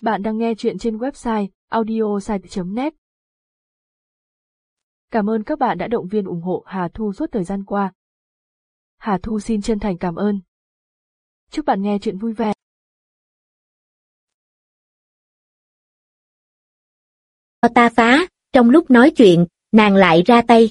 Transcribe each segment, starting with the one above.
Bạn đang nghe chuyện trên website audiosite.net. Cảm ơn các bạn đã động viên ủng hộ Hà Thu suốt thời gian qua. Hà Thu xin chân thành cảm ơn. Chúc bạn nghe chuyện vui vẻ. Ta phá, trong lúc nói chuyện, nàng lại ra tay.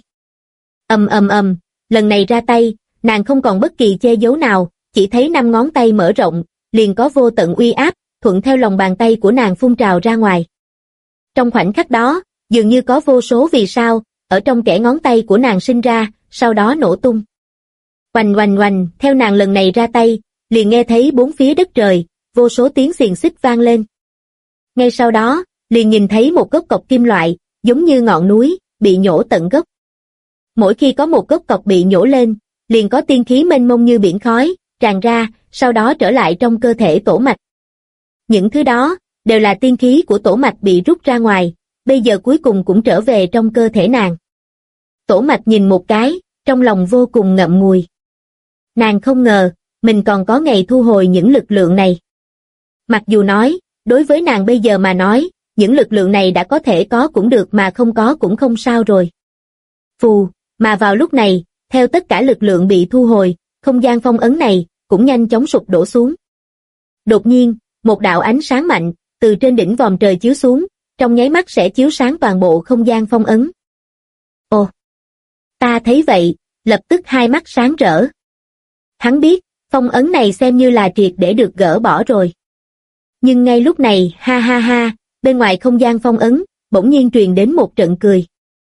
Lần này ra tay, nàng không còn bất kỳ che giấu nào, chỉ thấy 5 ngón tay mở rộng, liền có vô tận uy áp, thuận theo lòng bàn tay của nàng phun trào ra ngoài. Trong khoảnh khắc đó, dường như có vô số vì sao, ở trong kẽ ngón tay của nàng sinh ra, sau đó nổ tung. Oành oành oành, theo nàng lần này ra tay, liền nghe thấy bốn phía đất trời, vô số tiếng xiềng xích vang lên. Ngay sau đó, liền nhìn thấy một gốc cọc kim loại, giống như ngọn núi, bị nhổ tận gốc. Mỗi khi có một gốc cọc bị nhổ lên, liền có tiên khí mênh mông như biển khói, tràn ra, sau đó trở lại trong cơ thể Tổ Mạch. Những thứ đó, đều là tiên khí của Tổ Mạch bị rút ra ngoài, bây giờ cuối cùng cũng trở về trong cơ thể nàng. Tổ Mạch nhìn một cái, trong lòng vô cùng ngậm ngùi. Nàng không ngờ, mình còn có ngày thu hồi những lực lượng này. Mặc dù nói, đối với nàng bây giờ mà nói, những lực lượng này đã có thể có cũng được mà không có cũng không sao rồi. Phù, mà vào lúc này, theo tất cả lực lượng bị thu hồi, không gian phong ấn này cũng nhanh chóng sụp đổ xuống. Đột nhiên, một đạo ánh sáng mạnh từ trên đỉnh vòm trời chiếu xuống, trong nháy mắt sẽ chiếu sáng toàn bộ không gian phong ấn. Ồ, ta thấy vậy, lập tức hai mắt sáng rỡ. Hắn biết, phong ấn này xem như là triệt để được gỡ bỏ rồi. Nhưng ngay lúc này, ha ha ha, bên ngoài không gian phong ấn, bỗng nhiên truyền đến một trận cười.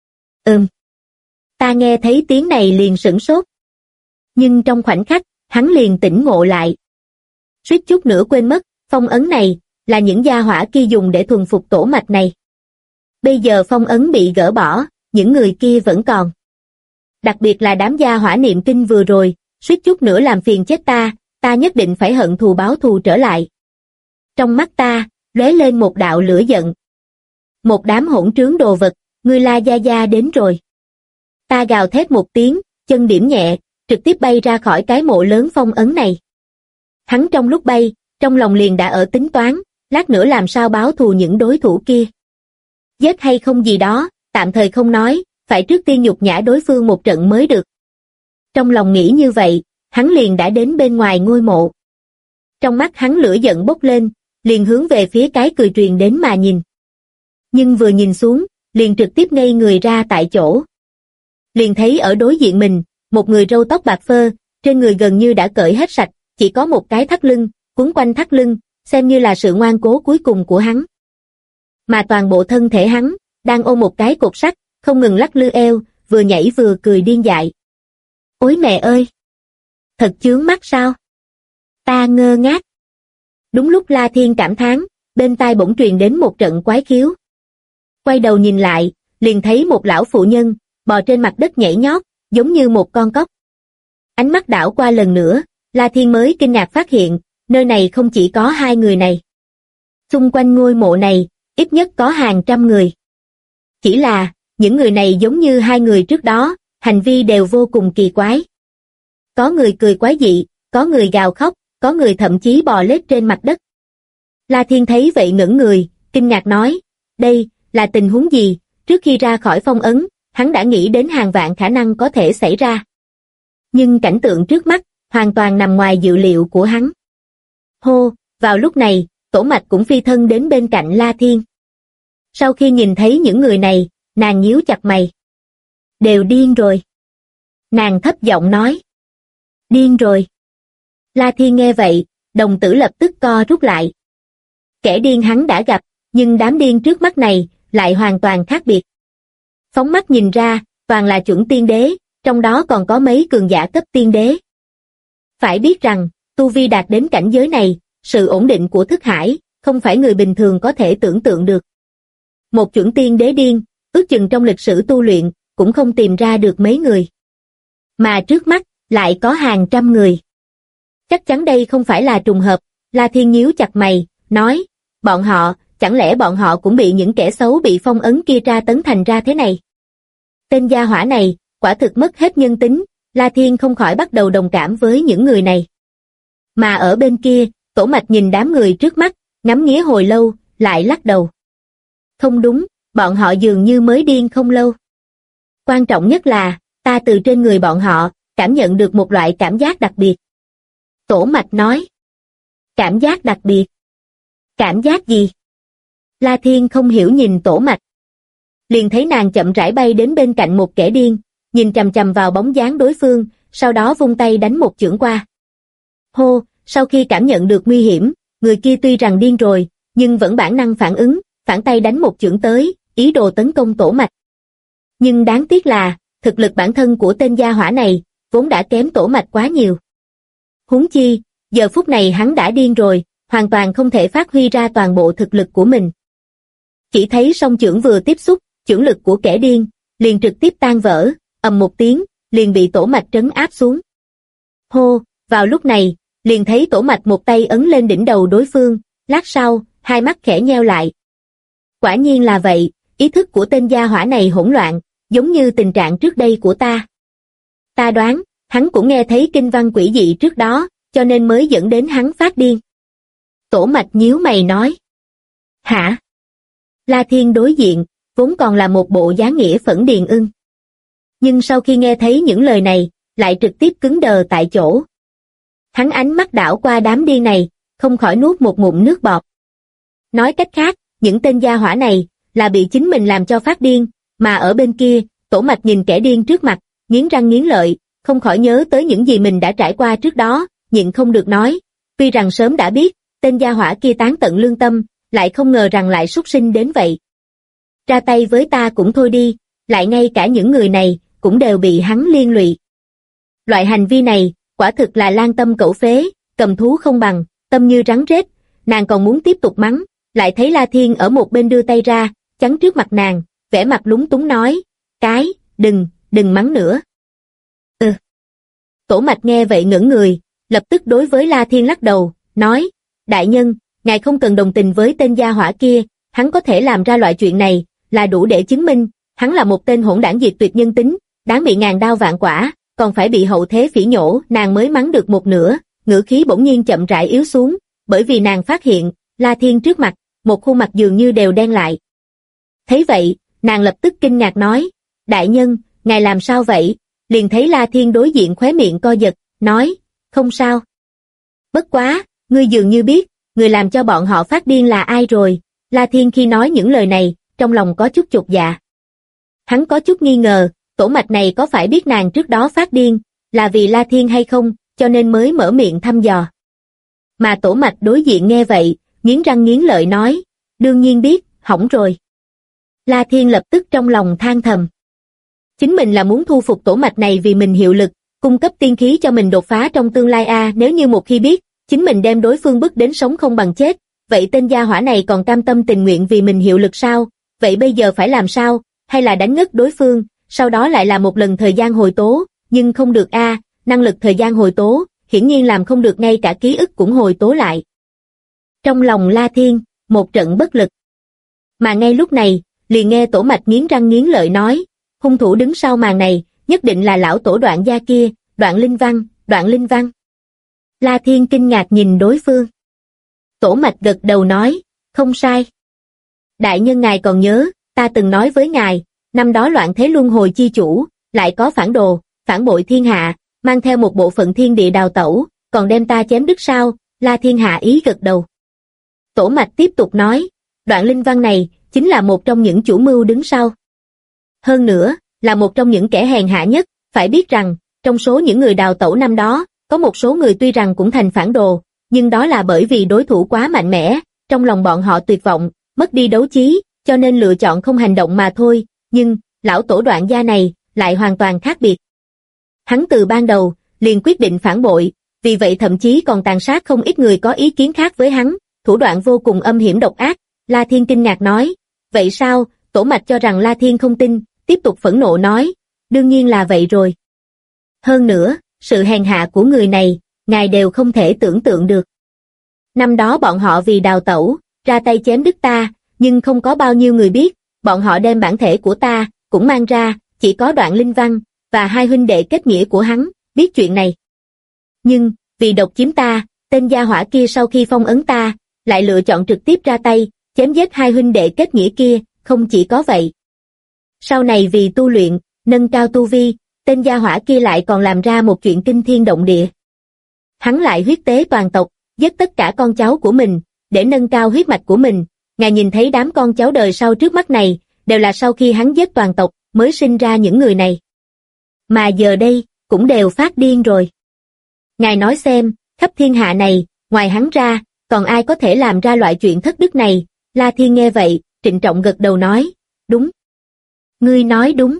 Ta nghe thấy tiếng này liền sửng sốt. Nhưng trong khoảnh khắc, hắn liền tỉnh ngộ lại. Suýt chút nữa quên mất, phong ấn này, là những gia hỏa kia dùng để thuần phục Tổ Mạch này. Bây giờ phong ấn bị gỡ bỏ, những người kia vẫn còn. Đặc biệt là đám gia hỏa niệm kinh vừa rồi, suýt chút nữa làm phiền chết ta nhất định phải hận thù báo thù trở lại. Trong mắt ta, lóe lên một đạo lửa giận. Một đám hỗn trướng đồ vật, ngươi La Gia Gia đến rồi. Ta gào thét một tiếng, chân điểm nhẹ, trực tiếp bay ra khỏi cái mộ lớn phong ấn này. Hắn trong lúc bay, trong lòng liền đã ở tính toán, lát nữa làm sao báo thù những đối thủ kia. Giết hay không gì đó, tạm thời không nói, phải trước tiên nhục nhã đối phương một trận mới được. Trong lòng nghĩ như vậy, hắn liền đã đến bên ngoài ngôi mộ. Trong mắt hắn lửa giận bốc lên, liền hướng về phía cái cười truyền đến mà nhìn. Nhưng vừa nhìn xuống, liền trực tiếp ngây người ra tại chỗ. Liền thấy ở đối diện mình, một người râu tóc bạc phơ, trên người gần như đã cởi hết sạch, chỉ có một cái thắt lưng, quấn quanh thắt lưng, xem như là sự ngoan cố cuối cùng của hắn. Mà toàn bộ thân thể hắn, đang ôm một cái cột sắt, không ngừng lắc lư eo, vừa nhảy vừa cười điên dại. Ôi mẹ ơi! Thật chướng mắt sao? Ta ngơ ngác. Đúng lúc La Thiên cảm thán, bên tai bỗng truyền đến một trận quái khiếu. Quay đầu nhìn lại, liền thấy một lão phụ nhân, bò trên mặt đất nhảy nhót, giống như một con cóc. Ánh mắt đảo qua lần nữa, La Thiên mới kinh ngạc phát hiện, nơi này không chỉ có hai người này. Xung quanh ngôi mộ này, ít nhất có hàng trăm người. Chỉ là, những người này giống như hai người trước đó, hành vi đều vô cùng kỳ quái. Có người cười quái dị, có người gào khóc, có người thậm chí bò lết trên mặt đất. La Thiên thấy vậy ngẩn người, kinh ngạc nói, đây, là tình huống gì? Trước khi ra khỏi phong ấn, hắn đã nghĩ đến hàng vạn khả năng có thể xảy ra. Nhưng cảnh tượng trước mắt, hoàn toàn nằm ngoài dự liệu của hắn. Hô, vào lúc này, Tổ Mạch cũng phi thân đến bên cạnh La Thiên. Sau khi nhìn thấy những người này, nàng nhíu chặt mày. Đều điên rồi. Nàng thấp giọng nói. Điên rồi. La Thiên nghe vậy, đồng tử lập tức co rút lại. Kẻ điên hắn đã gặp, nhưng đám điên trước mắt này, lại hoàn toàn khác biệt. Phóng mắt nhìn ra, toàn là chuẩn tiên đế, trong đó còn có mấy cường giả cấp tiên đế. Phải biết rằng, tu vi đạt đến cảnh giới này, sự ổn định của thức hải, không phải người bình thường có thể tưởng tượng được. Một chuẩn tiên đế điên, ước chừng trong lịch sử tu luyện, cũng không tìm ra được mấy người. Mà trước mắt, lại có hàng trăm người. Chắc chắn đây không phải là trùng hợp, La Thiên nhíu chặt mày, nói, bọn họ, chẳng lẽ bọn họ cũng bị những kẻ xấu bị phong ấn kia tra tấn thành ra thế này? Tên gia hỏa này, quả thực mất hết nhân tính, La Thiên không khỏi bắt đầu đồng cảm với những người này. Mà ở bên kia, Tổ Mạch nhìn đám người trước mắt, ngắm nghía hồi lâu, lại lắc đầu. Không đúng, bọn họ dường như mới điên không lâu. Quan trọng nhất là, ta từ trên người bọn họ, cảm nhận được một loại cảm giác đặc biệt. Tổ mạch nói. Cảm giác đặc biệt. Cảm giác gì? La Thiên không hiểu nhìn tổ mạch. Liền thấy nàng chậm rãi bay đến bên cạnh một kẻ điên, nhìn chằm chằm vào bóng dáng đối phương, sau đó vung tay đánh một chưởng qua. Hô, sau khi cảm nhận được nguy hiểm, người kia tuy rằng điên rồi, nhưng vẫn bản năng phản ứng, phản tay đánh một chưởng tới, ý đồ tấn công tổ mạch. Nhưng đáng tiếc là, thực lực bản thân của tên gia hỏa này, vốn đã kém tổ mạch quá nhiều. Huống chi, giờ phút này hắn đã điên rồi, hoàn toàn không thể phát huy ra toàn bộ thực lực của mình. Chỉ thấy song chưởng vừa tiếp xúc, chưởng lực của kẻ điên, liền trực tiếp tan vỡ, ầm một tiếng, liền bị tổ mạch trấn áp xuống. Hô, vào lúc này, liền thấy tổ mạch một tay ấn lên đỉnh đầu đối phương, lát sau, hai mắt khẽ nheo lại. Quả nhiên là vậy, ý thức của tên gia hỏa này hỗn loạn, giống như tình trạng trước đây của ta. Ta đoán, hắn cũng nghe thấy kinh văn quỷ dị trước đó, cho nên mới dẫn đến hắn phát điên. Tổ mạch nhíu mày nói. Hả? La Thiên đối diện, vốn còn là một bộ dáng nghĩa phẫn điền ưng. Nhưng sau khi nghe thấy những lời này, lại trực tiếp cứng đờ tại chỗ. Hắn ánh mắt đảo qua đám điên này, không khỏi nuốt một ngụm nước bọt. Nói cách khác, những tên gia hỏa này, là bị chính mình làm cho phát điên, mà ở bên kia, tổ mạch nhìn kẻ điên trước mặt, nghiến răng nghiến lợi, không khỏi nhớ tới những gì mình đã trải qua trước đó, nhịn không được nói. Tuy rằng sớm đã biết, tên gia hỏa kia tán tận lương tâm, lại không ngờ rằng lại súc sinh đến vậy. Ra tay với ta cũng thôi đi, lại ngay cả những người này, cũng đều bị hắn liên lụy. Loại hành vi này, quả thực là lang tâm cẩu phế, cầm thú không bằng, tâm như rắn rết, nàng còn muốn tiếp tục mắng, lại thấy La Thiên ở một bên đưa tay ra, chắn trước mặt nàng, vẻ mặt lúng túng nói, đừng mắng nữa. Tổ mạch nghe vậy ngẩng người, lập tức đối với La Thiên lắc đầu, nói, đại nhân, ngài không cần đồng tình với tên gia hỏa kia, hắn có thể làm ra loại chuyện này, là đủ để chứng minh, hắn là một tên hỗn đảng diệt tuyệt nhân tính, đáng bị ngàn đao vạn quả, còn phải bị hậu thế phỉ nhổ. Nàng mới mắng được một nửa, ngữ khí bỗng nhiên chậm rãi yếu xuống, bởi vì nàng phát hiện, La Thiên trước mặt, một khuôn mặt dường như đều đen lại. Thấy vậy, nàng lập tức kinh ngạc nói, đại nhân, ngài làm sao vậy? Liền thấy La Thiên đối diện khóe miệng co giật, nói, không sao. Bất quá, ngươi dường như biết, người làm cho bọn họ phát điên là ai rồi. La Thiên khi nói những lời này, trong lòng có chút chột dạ. Hắn có chút nghi ngờ, tổ mạch này có phải biết nàng trước đó phát điên, là vì La Thiên hay không, cho nên mới mở miệng thăm dò. Mà tổ mạch đối diện nghe vậy, nghiến răng nghiến lợi nói, đương nhiên biết, hỏng rồi. La Thiên lập tức trong lòng than thầm. Chính mình là muốn thu phục tổ mạch này vì mình hiệu lực, cung cấp tiên khí cho mình đột phá trong tương lai nếu như một khi biết, chính mình đem đối phương bức đến sống không bằng chết, vậy tên gia hỏa này còn cam tâm tình nguyện vì mình hiệu lực sao? Vậy bây giờ phải làm sao? Hay là đánh ngất đối phương, sau đó lại là một lần thời gian hồi tố, nhưng không được năng lực thời gian hồi tố, hiển nhiên làm không được, ngay cả ký ức cũng hồi tố lại. Trong lòng La Thiên, một trận bất lực. Mà ngay lúc này, liền nghe tổ mạch nghiến răng nghiến lợi nói, hung thủ đứng sau màn này, nhất định là lão tổ Đoạn gia kia, Đoạn Linh Văn. La Thiên kinh ngạc nhìn đối phương. Tổ mạch gật đầu nói, không sai. Đại nhân ngài còn nhớ, ta từng nói với ngài, năm đó loạn thế luân hồi chi chủ, lại có phản đồ, phản bội thiên hạ, mang theo một bộ phận thiên địa đào tẩu, còn đem ta chém đứt sao? La Thiên hạ ý gật đầu. Tổ mạch tiếp tục nói, Đoạn Linh Văn này, chính là một trong những chủ mưu đứng sau. Hơn nữa, là một trong những kẻ hèn hạ nhất, phải biết rằng, trong số những người đào tẩu năm đó, có một số người tuy rằng cũng thành phản đồ, nhưng đó là bởi vì đối thủ quá mạnh mẽ, trong lòng bọn họ tuyệt vọng, mất đi đấu chí, cho nên lựa chọn không hành động mà thôi, nhưng, lão tổ Đoạn gia này, lại hoàn toàn khác biệt. Hắn từ ban đầu, liền quyết định phản bội, vì vậy thậm chí còn tàn sát không ít người có ý kiến khác với hắn, thủ đoạn vô cùng âm hiểm độc ác. La Thiên kinh ngạc nói, vậy sao? Tổ mạch cho rằng La Thiên không tin, tiếp tục phẫn nộ nói, đương nhiên là vậy rồi. Hơn nữa, sự hèn hạ của người này, ngài đều không thể tưởng tượng được. Năm đó bọn họ vì đào tẩu, ra tay chém đứt ta, nhưng không có bao nhiêu người biết, bọn họ đem bản thể của ta, cũng mang ra, chỉ có Đoạn Linh Văn, và hai huynh đệ kết nghĩa của hắn, biết chuyện này. Nhưng, vì độc chiếm ta, tên gia hỏa kia sau khi phong ấn ta, lại lựa chọn trực tiếp ra tay, chém giết hai huynh đệ kết nghĩa kia, không chỉ có vậy. Sau này vì tu luyện, nâng cao tu vi, tên gia hỏa kia lại còn làm ra một chuyện kinh thiên động địa. Hắn lại huyết tế toàn tộc, giết tất cả con cháu của mình, để nâng cao huyết mạch của mình. Ngài nhìn thấy đám con cháu đời sau trước mắt này, đều là sau khi hắn giết toàn tộc, mới sinh ra những người này. Mà giờ đây, cũng đều phát điên rồi. Ngài nói xem, khắp thiên hạ này, ngoài hắn ra, còn ai có thể làm ra loại chuyện thất đức này? La Thiên nghe vậy, trịnh trọng gật đầu nói, đúng. Ngươi nói đúng.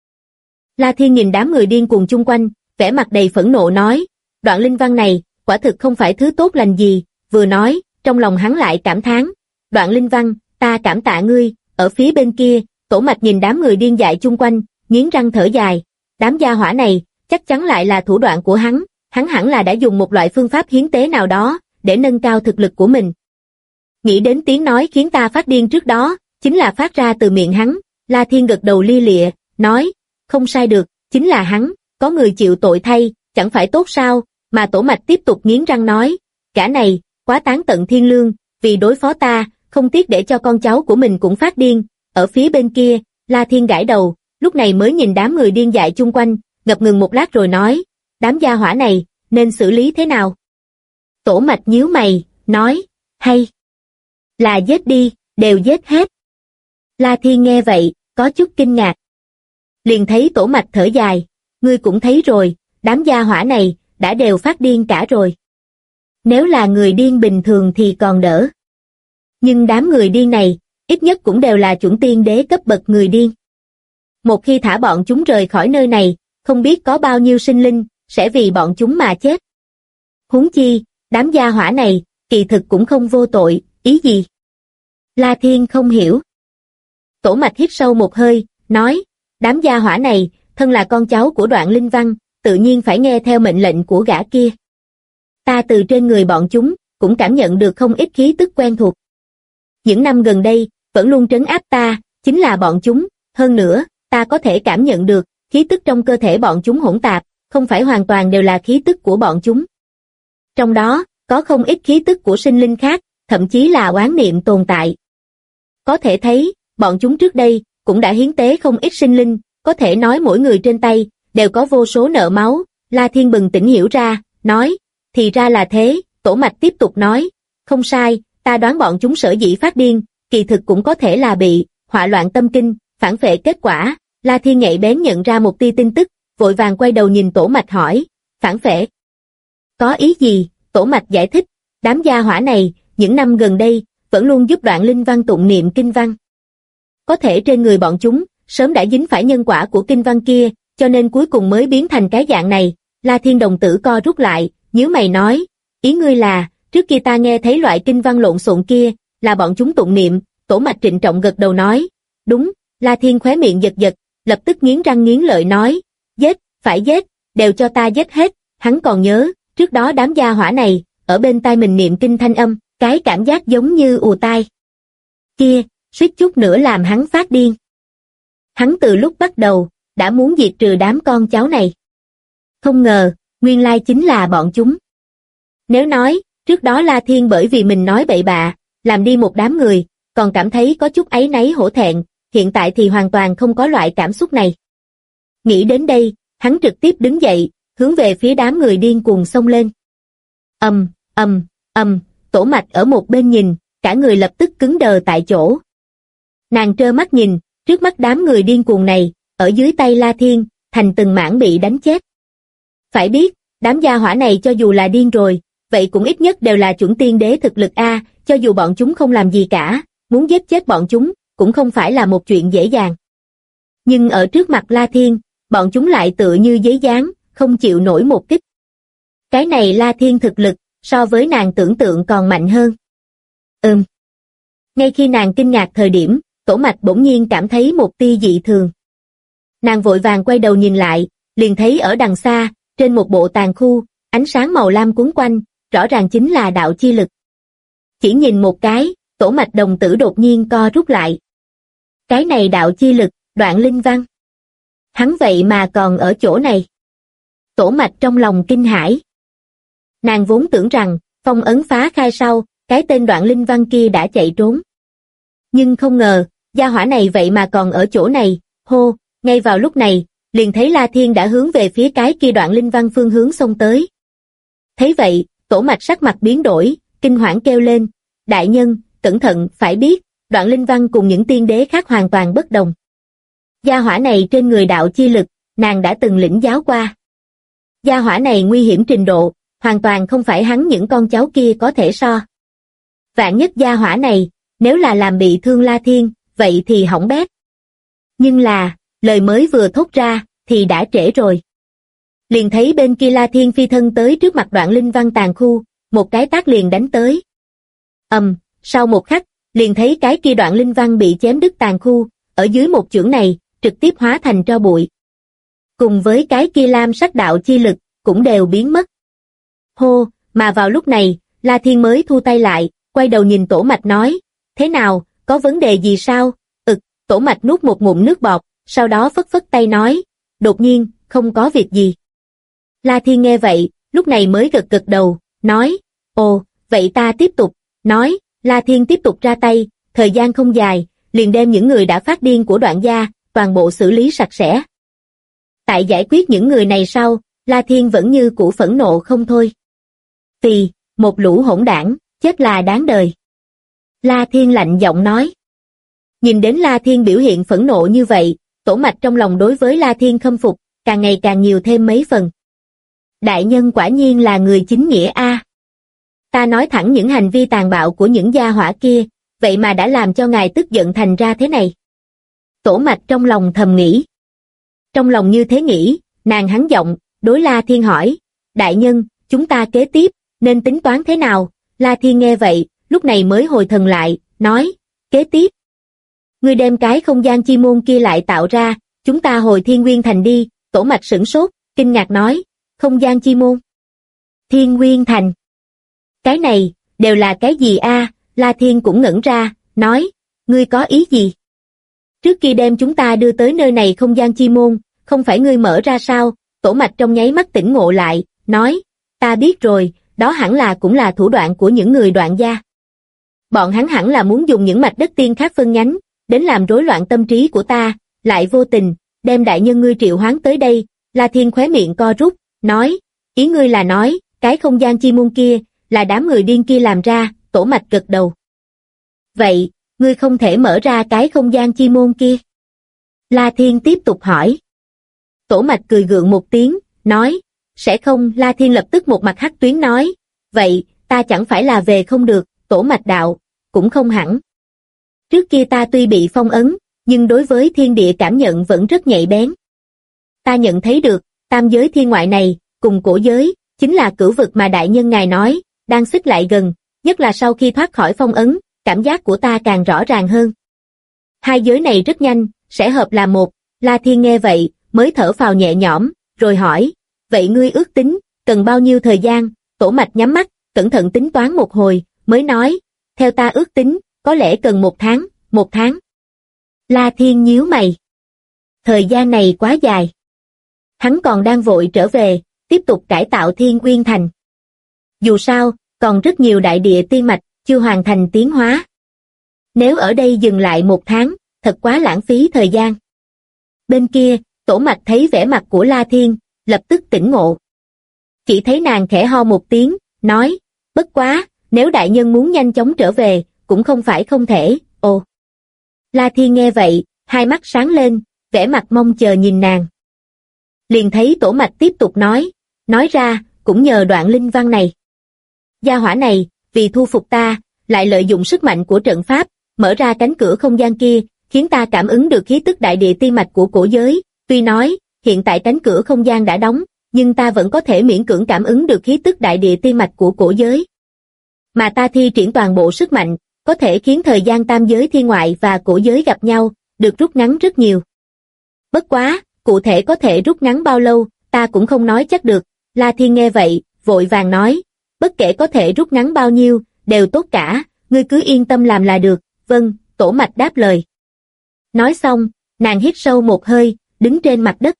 La Thiên nhìn đám người điên cuồng chung quanh, vẻ mặt đầy phẫn nộ nói, Đoạn Linh Văn này, quả thực không phải thứ tốt lành gì, vừa nói, trong lòng hắn lại cảm thán, Đoạn Linh Văn, ta cảm tạ ngươi. Ở phía bên kia, Tổ Mạch nhìn đám người điên dại chung quanh, nghiến răng thở dài, đám gia hỏa này, chắc chắn lại là thủ đoạn của hắn hẳn là đã dùng một loại phương pháp hiến tế nào đó, để nâng cao thực lực của mình. Nghĩ đến tiếng nói khiến ta phát điên trước đó, chính là phát ra từ miệng hắn. La Thiên gật đầu lia lịa, nói, không sai được, chính là hắn, có người chịu tội thay, chẳng phải tốt sao? Mà Tổ Mạch tiếp tục nghiến răng nói, cả này, quá tán tận thiên lương, vì đối phó ta, không tiếc để cho con cháu của mình cũng phát điên. Ở phía bên kia, La Thiên gãi đầu, lúc này mới nhìn đám người điên dại chung quanh, ngập ngừng một lát rồi nói, đám gia hỏa này, nên xử lý thế nào? Tổ Mạch nhíu mày, nói, hay là giết đi, đều giết hết. La Thiên nghe vậy, có chút kinh ngạc. Liền thấy Tổ Mạch thở dài, ngươi cũng thấy rồi, đám gia hỏa này, đã đều phát điên cả rồi. Nếu là người điên bình thường thì còn đỡ. Nhưng đám người điên này, ít nhất cũng đều là chuẩn tiên đế cấp bậc người điên. Một khi thả bọn chúng rời khỏi nơi này, không biết có bao nhiêu sinh linh, sẽ vì bọn chúng mà chết. Huống chi, đám gia hỏa này, kỳ thực cũng không vô tội, ý gì? La Thiên không hiểu. Tổ Mạch hít sâu một hơi, nói, đám gia hỏa này, thân là con cháu của Đoạn Linh Văn, tự nhiên phải nghe theo mệnh lệnh của gã kia. Ta từ trên người bọn chúng, cũng cảm nhận được không ít khí tức quen thuộc. Những năm gần đây, vẫn luôn trấn áp ta, chính là bọn chúng, hơn nữa, ta có thể cảm nhận được, khí tức trong cơ thể bọn chúng hỗn tạp, không phải hoàn toàn đều là khí tức của bọn chúng. Trong đó, có không ít khí tức của sinh linh khác, thậm chí là oán niệm tồn tại. Có thể thấy, bọn chúng trước đây, cũng đã hiến tế không ít sinh linh, có thể nói mỗi người trên tay, đều có vô số nợ máu. La Thiên bừng tỉnh hiểu ra, nói, thì ra là thế. Tổ Mạch tiếp tục nói, không sai, ta đoán bọn chúng sở dĩ phát điên, kỳ thực cũng có thể là bị họa loạn tâm kinh, phản phệ kết quả. La Thiên nhạy bén nhận ra một tia tin tức, vội vàng quay đầu nhìn Tổ Mạch hỏi, phản phệ? Có ý gì? Tổ Mạch giải thích, đám gia hỏa này, những năm gần đây, vẫn luôn giúp Đoạn Linh Văn tụng niệm kinh văn. Có thể trên người bọn chúng, sớm đã dính phải nhân quả của kinh văn kia, cho nên cuối cùng mới biến thành cái dạng này. La Thiên đồng tử co rút lại, nhíu mày nói, ý ngươi là, trước kia ta nghe thấy loại kinh văn lộn xộn kia, là bọn chúng tụng niệm. Tổ Mạch trịnh trọng gật đầu nói, đúng. La Thiên khóe miệng giật giật, lập tức nghiến răng nghiến lợi nói, giết, phải giết, đều cho ta giết hết. Hắn còn nhớ, trước đó đám gia hỏa này, ở bên tai mình niệm kinh thanh âm, cái cảm giác giống như ù tai. Kia, suýt chút nữa làm hắn phát điên. Hắn từ lúc bắt đầu, đã muốn diệt trừ đám con cháu này. Không ngờ, nguyên lai chính là bọn chúng. Nếu nói, trước đó La Thiên bởi vì mình nói bậy bạ, làm đi một đám người, còn cảm thấy có chút áy náy hổ thẹn, hiện tại thì hoàn toàn không có loại cảm xúc này. Nghĩ đến đây, hắn trực tiếp đứng dậy, hướng về phía đám người điên cuồng xông lên. Tổ Mạch ở một bên nhìn, cả người lập tức cứng đờ tại chỗ. Nàng trơ mắt nhìn, trước mắt đám người điên cuồng này, ở dưới tay La Thiên, thành từng mảng bị đánh chết. Phải biết, đám gia hỏa này cho dù là điên rồi, vậy cũng ít nhất đều là chuẩn tiên đế thực lực A, cho dù bọn chúng không làm gì cả, muốn giết chết bọn chúng, cũng không phải là một chuyện dễ dàng. Nhưng ở trước mặt La Thiên, bọn chúng lại tựa như giấy dán, không chịu nổi một kích. Cái này La Thiên thực lực, so với nàng tưởng tượng còn mạnh hơn. Ngay khi nàng kinh ngạc thời điểm, Tổ Mạch bỗng nhiên cảm thấy một tia dị thường. Nàng vội vàng quay đầu nhìn lại, liền thấy ở đằng xa, trên một bộ tàn khu, ánh sáng màu lam cuốn quanh, rõ ràng chính là đạo chi lực. Chỉ nhìn một cái, Tổ Mạch đồng tử đột nhiên co rút lại. Cái này đạo chi lực, Đoạn Linh Văn. Hắn vậy mà còn ở chỗ này. Tổ Mạch trong lòng kinh hãi. Nàng vốn tưởng rằng, phong ấn phá khai sau, cái tên Đoạn Linh Văn kia đã chạy trốn. Nhưng không ngờ, gia hỏa này vậy mà còn ở chỗ này, hô, ngay vào lúc này, liền thấy La Thiên đã hướng về phía cái kia Đoạn Linh Văn phương hướng xông tới. Thấy vậy, Tổ Mạch sắc mặt biến đổi, kinh hoảng kêu lên, đại nhân, cẩn thận, phải biết, Đoạn Linh Văn cùng những tiên đế khác hoàn toàn bất đồng. Gia hỏa này trên người đạo chi lực, nàng đã từng lĩnh giáo qua. Gia hỏa này nguy hiểm trình độ, hoàn toàn không phải hắn những con cháu kia có thể so. Vạn nhất gia hỏa này, nếu là làm bị thương La Thiên, vậy thì hỏng bét. Nhưng là, lời mới vừa thốt ra, thì đã trễ rồi. Liền thấy bên kia La Thiên phi thân tới trước mặt Đoạn Linh Văn tàn khu, một cái tát liền đánh tới. Sau một khắc, liền thấy cái kia Đoạn Linh Văn bị chém đứt tàn khu, ở dưới một chưởng này, trực tiếp hóa thành tro bụi. Cùng với cái kia lam sắc đạo chi lực, cũng đều biến mất. Hô, mà vào lúc này, La Thiên mới thu tay lại, quay đầu nhìn Tổ Mạch nói, thế nào, có vấn đề gì sao? Tổ Mạch nuốt một ngụm nước bọt, sau đó phất phất tay nói, đột nhiên, không có việc gì. La Thiên nghe vậy, lúc này mới gật gật đầu, nói, ồ, vậy ta tiếp tục, nói, La Thiên tiếp tục ra tay, thời gian không dài, liền đem những người đã phát điên của Đoạn gia, toàn bộ xử lý sạch sẽ. Tại giải quyết những người này sau, La Thiên vẫn như cũ phẫn nộ không thôi. Vì, một lũ hỗn đảng, chết là đáng đời. La Thiên lạnh giọng nói. Nhìn đến La Thiên biểu hiện phẫn nộ như vậy, Tổ Mạch trong lòng đối với La Thiên khâm phục, càng ngày càng nhiều thêm mấy phần. Đại nhân quả nhiên là người chính nghĩa a. Ta nói thẳng những hành vi tàn bạo của những gia hỏa kia, vậy mà đã làm cho ngài tức giận thành ra thế này. Tổ Mạch trong lòng thầm nghĩ. Trong lòng như thế nghĩ, nàng hắn giọng, đối La Thiên hỏi, đại nhân, chúng ta kế tiếp, nên tính toán thế nào? La Thiên nghe vậy, lúc này mới hồi thần lại, nói, kế tiếp. Ngươi đem cái không gian chi môn kia lại tạo ra, chúng ta hồi Thiên Nguyên Thành đi. Tổ Mạch sửng sốt, kinh ngạc nói, không gian chi môn. Thiên Nguyên Thành. Cái này, đều là cái gì a? La Thiên cũng ngẩn ra, nói, ngươi có ý gì? Trước khi đem chúng ta đưa tới nơi này không gian chi môn, không phải ngươi mở ra sao? Tổ Mạch trong nháy mắt tỉnh ngộ lại, nói, ta biết rồi, đó hẳn là cũng là thủ đoạn của những người Đoạn gia. Bọn hắn hẳn là muốn dùng những mạch đất tiên khác phân nhánh, đến làm rối loạn tâm trí của ta, lại vô tình, đem đại nhân ngươi triệu hoán tới đây. La Thiên khóe miệng co rút, nói, ý ngươi là nói, cái không gian chi môn kia, là đám người điên kia làm ra. Tổ Mạch gật đầu. Vậy, ngươi không thể mở ra cái không gian chi môn kia? La Thiên tiếp tục hỏi. Tổ Mạch cười gượng một tiếng, nói, sẽ không. La Thiên lập tức một mặt hắc tuyến nói, vậy, ta chẳng phải là về không được. Tổ Mạch đạo, cũng không hẳn. Trước kia ta tuy bị phong ấn, nhưng đối với thiên địa cảm nhận vẫn rất nhạy bén. Ta nhận thấy được, tam giới thiên ngoại này, cùng cổ giới, chính là cửu vực mà đại nhân ngài nói, đang xích lại gần, nhất là sau khi thoát khỏi phong ấn, cảm giác của ta càng rõ ràng hơn. Hai giới này rất nhanh, sẽ hợp làm một. La Thiên nghe vậy, mới thở phào nhẹ nhõm, rồi hỏi, vậy ngươi ước tính, cần bao nhiêu thời gian? Tổ Mạch nhắm mắt, cẩn thận tính toán một hồi, mới nói, theo ta ước tính, có lẽ cần 1 tháng, 1 tháng. La Thiên nhíu mày. Thời gian này quá dài. Hắn còn đang vội trở về, tiếp tục cải tạo Thiên Nguyên Thành. Dù sao, còn rất nhiều đại địa tiên mạch, chưa hoàn thành tiến hóa. Nếu ở đây dừng lại 1 tháng, thật quá lãng phí thời gian. Bên kia, Tổ Mạch thấy vẻ mặt của La Thiên, lập tức tỉnh ngộ. Chỉ thấy nàng khẽ ho một tiếng, nói, bất quá, nếu đại nhân muốn nhanh chóng trở về, cũng không phải không thể. Ồ. La Thiên nghe vậy, hai mắt sáng lên, vẻ mặt mong chờ nhìn nàng. Liền thấy Tổ Mạch tiếp tục nói ra, cũng nhờ Đoạn Linh Văn này. Gia hỏa này, vì thu phục ta, lại lợi dụng sức mạnh của trận pháp, mở ra cánh cửa không gian kia, khiến ta cảm ứng được khí tức đại địa tiên mạch của cổ giới. Tuy nói, hiện tại cánh cửa không gian đã đóng, nhưng ta vẫn có thể miễn cưỡng cảm ứng được khí tức đại địa tiên mạch của cổ giới. Mà ta thi triển toàn bộ sức mạnh, có thể khiến thời gian tam giới thiên ngoại và cổ giới gặp nhau, được rút ngắn rất nhiều. Bất quá, cụ thể có thể rút ngắn bao lâu, ta cũng không nói chắc được. La Thiên nghe vậy, vội vàng nói, bất kể có thể rút ngắn bao nhiêu, đều tốt cả, ngươi cứ yên tâm làm là được. Vâng, Tổ Mạch đáp lời. Nói xong, nàng hít sâu một hơi, đứng trên mặt đất.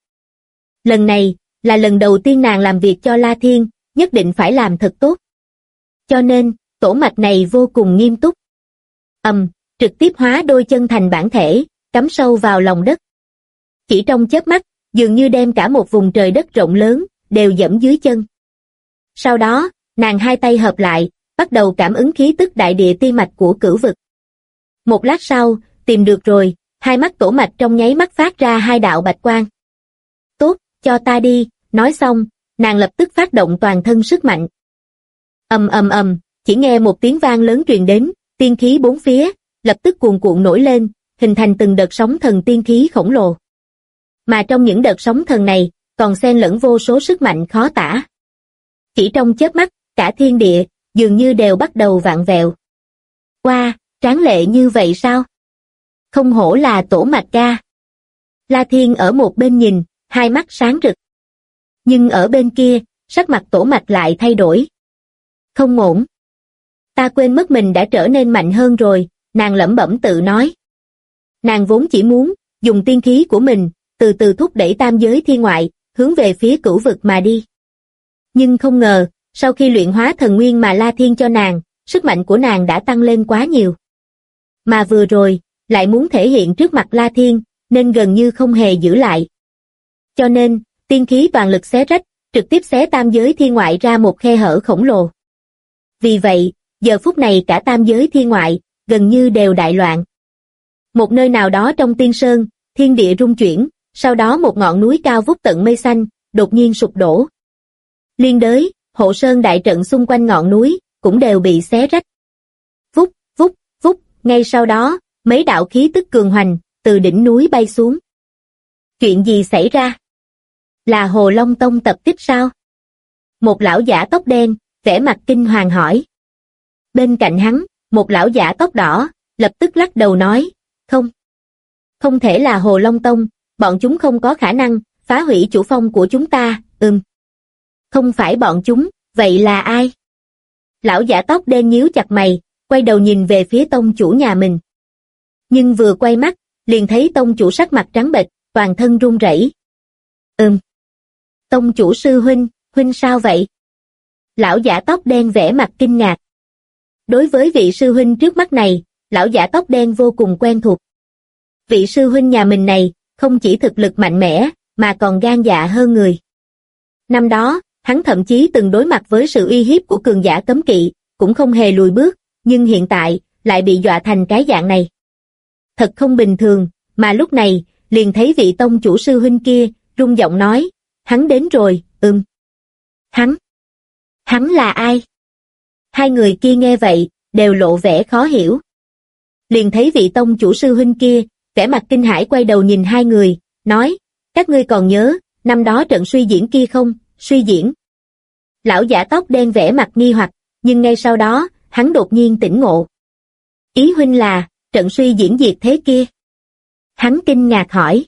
Lần này, là lần đầu tiên nàng làm việc cho La Thiên, nhất định phải làm thật tốt. Cho nên, Tổ Mạch này vô cùng nghiêm túc. trực tiếp hóa đôi chân thành bản thể, cắm sâu vào lòng đất. Chỉ trong chớp mắt, dường như đem cả một vùng trời đất rộng lớn, đều dẫm dưới chân. Sau đó, nàng hai tay hợp lại, bắt đầu cảm ứng khí tức đại địa tiên mạch của cửu vực. Một lát sau, tìm được rồi, hai mắt Tổ Mạch trong nháy mắt phát ra hai đạo bạch quang. Tốt, cho ta đi, nói xong, nàng lập tức phát động toàn thân sức mạnh. Ầm ầm ầm, chỉ nghe một tiếng vang lớn truyền đến, tiên khí bốn phía, lập tức cuồn cuộn nổi lên, hình thành từng đợt sóng thần tiên khí khổng lồ. Mà trong những đợt sóng thần này, còn xen lẫn vô số sức mạnh khó tả. Chỉ trong chớp mắt, cả thiên địa, dường như đều bắt đầu vạn vẹo. Wow, tráng lệ như vậy sao? Không hổ là Tổ Mạch ca. La Thiên ở một bên nhìn, hai mắt sáng rực. Nhưng ở bên kia, sắc mặt Tổ Mạch lại thay đổi. Không ổn. Ta quên mất mình đã trở nên mạnh hơn rồi, nàng lẩm bẩm tự nói. Nàng vốn chỉ muốn dùng tiên khí của mình, từ từ thúc đẩy tam giới thiên ngoại, hướng về phía cửu vực mà đi. Nhưng không ngờ, sau khi luyện hóa thần nguyên mà La Thiên cho nàng, sức mạnh của nàng đã tăng lên quá nhiều. Mà vừa rồi, lại muốn thể hiện trước mặt La Thiên, nên gần như không hề giữ lại. Cho nên, tiên khí toàn lực xé rách, trực tiếp xé tam giới thiên ngoại ra một khe hở khổng lồ. Vì vậy, giờ phút này cả tam giới thiên ngoại, gần như đều đại loạn. Một nơi nào đó trong tiên sơn, thiên địa rung chuyển, sau đó một ngọn núi cao vút tận mây xanh, đột nhiên sụp đổ. Liên đới, hộ sơn đại trận xung quanh ngọn núi, cũng đều bị xé rách. Vút, vút, vút, ngay sau đó, mấy đạo khí tức cường hoành, từ đỉnh núi bay xuống. Chuyện gì xảy ra? Là Hồ Long Tông tập kích sao? Một lão giả tóc đen, vẻ mặt kinh hoàng hỏi. Bên cạnh hắn, một lão giả tóc đỏ, lập tức lắc đầu nói, không. Không thể là Hồ Long Tông, bọn chúng không có khả năng, phá hủy chủ phong của chúng ta, Không phải bọn chúng, vậy là ai? Lão giả tóc đen nhíu chặt mày, quay đầu nhìn về phía tông chủ nhà mình. Nhưng vừa quay mắt, liền thấy tông chủ sắc mặt trắng bệch, toàn thân run rẩy. Tông chủ sư huynh, huynh sao vậy? Lão giả tóc đen vẻ mặt kinh ngạc. Đối với vị sư huynh trước mắt này, lão giả tóc đen vô cùng quen thuộc. Vị sư huynh nhà mình này, không chỉ thực lực mạnh mẽ, mà còn gan dạ hơn người. Năm đó, hắn thậm chí từng đối mặt với sự uy hiếp của cường giả cấm kỵ, cũng không hề lùi bước, nhưng hiện tại, lại bị dọa thành cái dạng này. Thật không bình thường, mà lúc này, liền thấy vị tông chủ sư huynh kia, rung giọng nói, hắn đến rồi, Hắn là ai? Hai người kia nghe vậy, đều lộ vẻ khó hiểu. Liền thấy vị tông chủ sư huynh kia, vẻ mặt kinh hãi quay đầu nhìn hai người, nói, các ngươi còn nhớ, năm đó trận suy diễn kia không, suy diễn. Lão giả tóc đen vẻ mặt nghi hoặc, nhưng ngay sau đó, hắn đột nhiên tỉnh ngộ. Ý huynh là, trận suy diễn diệt thế kia. Hắn kinh ngạc hỏi.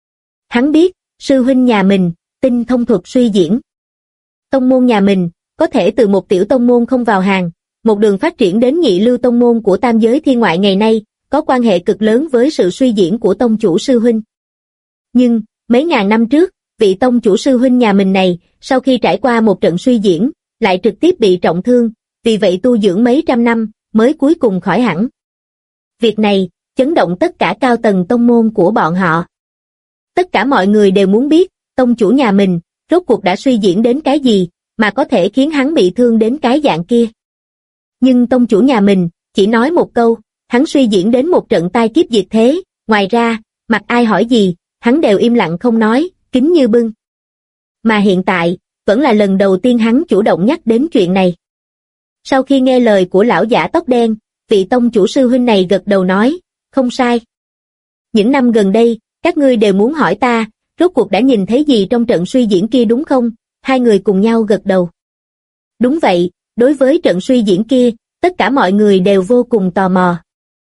Hắn biết, sư huynh nhà mình, tinh thông thuật suy diễn. Tông môn nhà mình, có thể từ một tiểu tông môn không vào hàng, một đường phát triển đến nhị lưu tông môn của tam giới thiên ngoại ngày nay, có quan hệ cực lớn với sự suy diễn của tông chủ sư huynh. Nhưng, mấy ngàn năm trước, vị tông chủ sư huynh nhà mình này, sau khi trải qua một trận suy diễn, lại trực tiếp bị trọng thương, vì vậy tu dưỡng mấy trăm năm, mới cuối cùng khỏi hẳn. Việc này, chấn động tất cả cao tầng tông môn của bọn họ. Tất cả mọi người đều muốn biết, tông chủ nhà mình, rốt cuộc đã suy diễn đến cái gì, mà có thể khiến hắn bị thương đến cái dạng kia. Nhưng tông chủ nhà mình, chỉ nói một câu, hắn suy diễn đến một trận tai kiếp diệt thế, ngoài ra, mặc ai hỏi gì, hắn đều im lặng không nói, kín như bưng. Mà hiện tại, vẫn là lần đầu tiên hắn chủ động nhắc đến chuyện này. Sau khi nghe lời của lão giả tóc đen, vị tông chủ sư huynh này gật đầu nói, không sai. Những năm gần đây, các ngươi đều muốn hỏi ta, rốt cuộc đã nhìn thấy gì trong trận suy diễn kia đúng không? Hai người cùng nhau gật đầu. Đúng vậy, đối với trận suy diễn kia, tất cả mọi người đều vô cùng tò mò.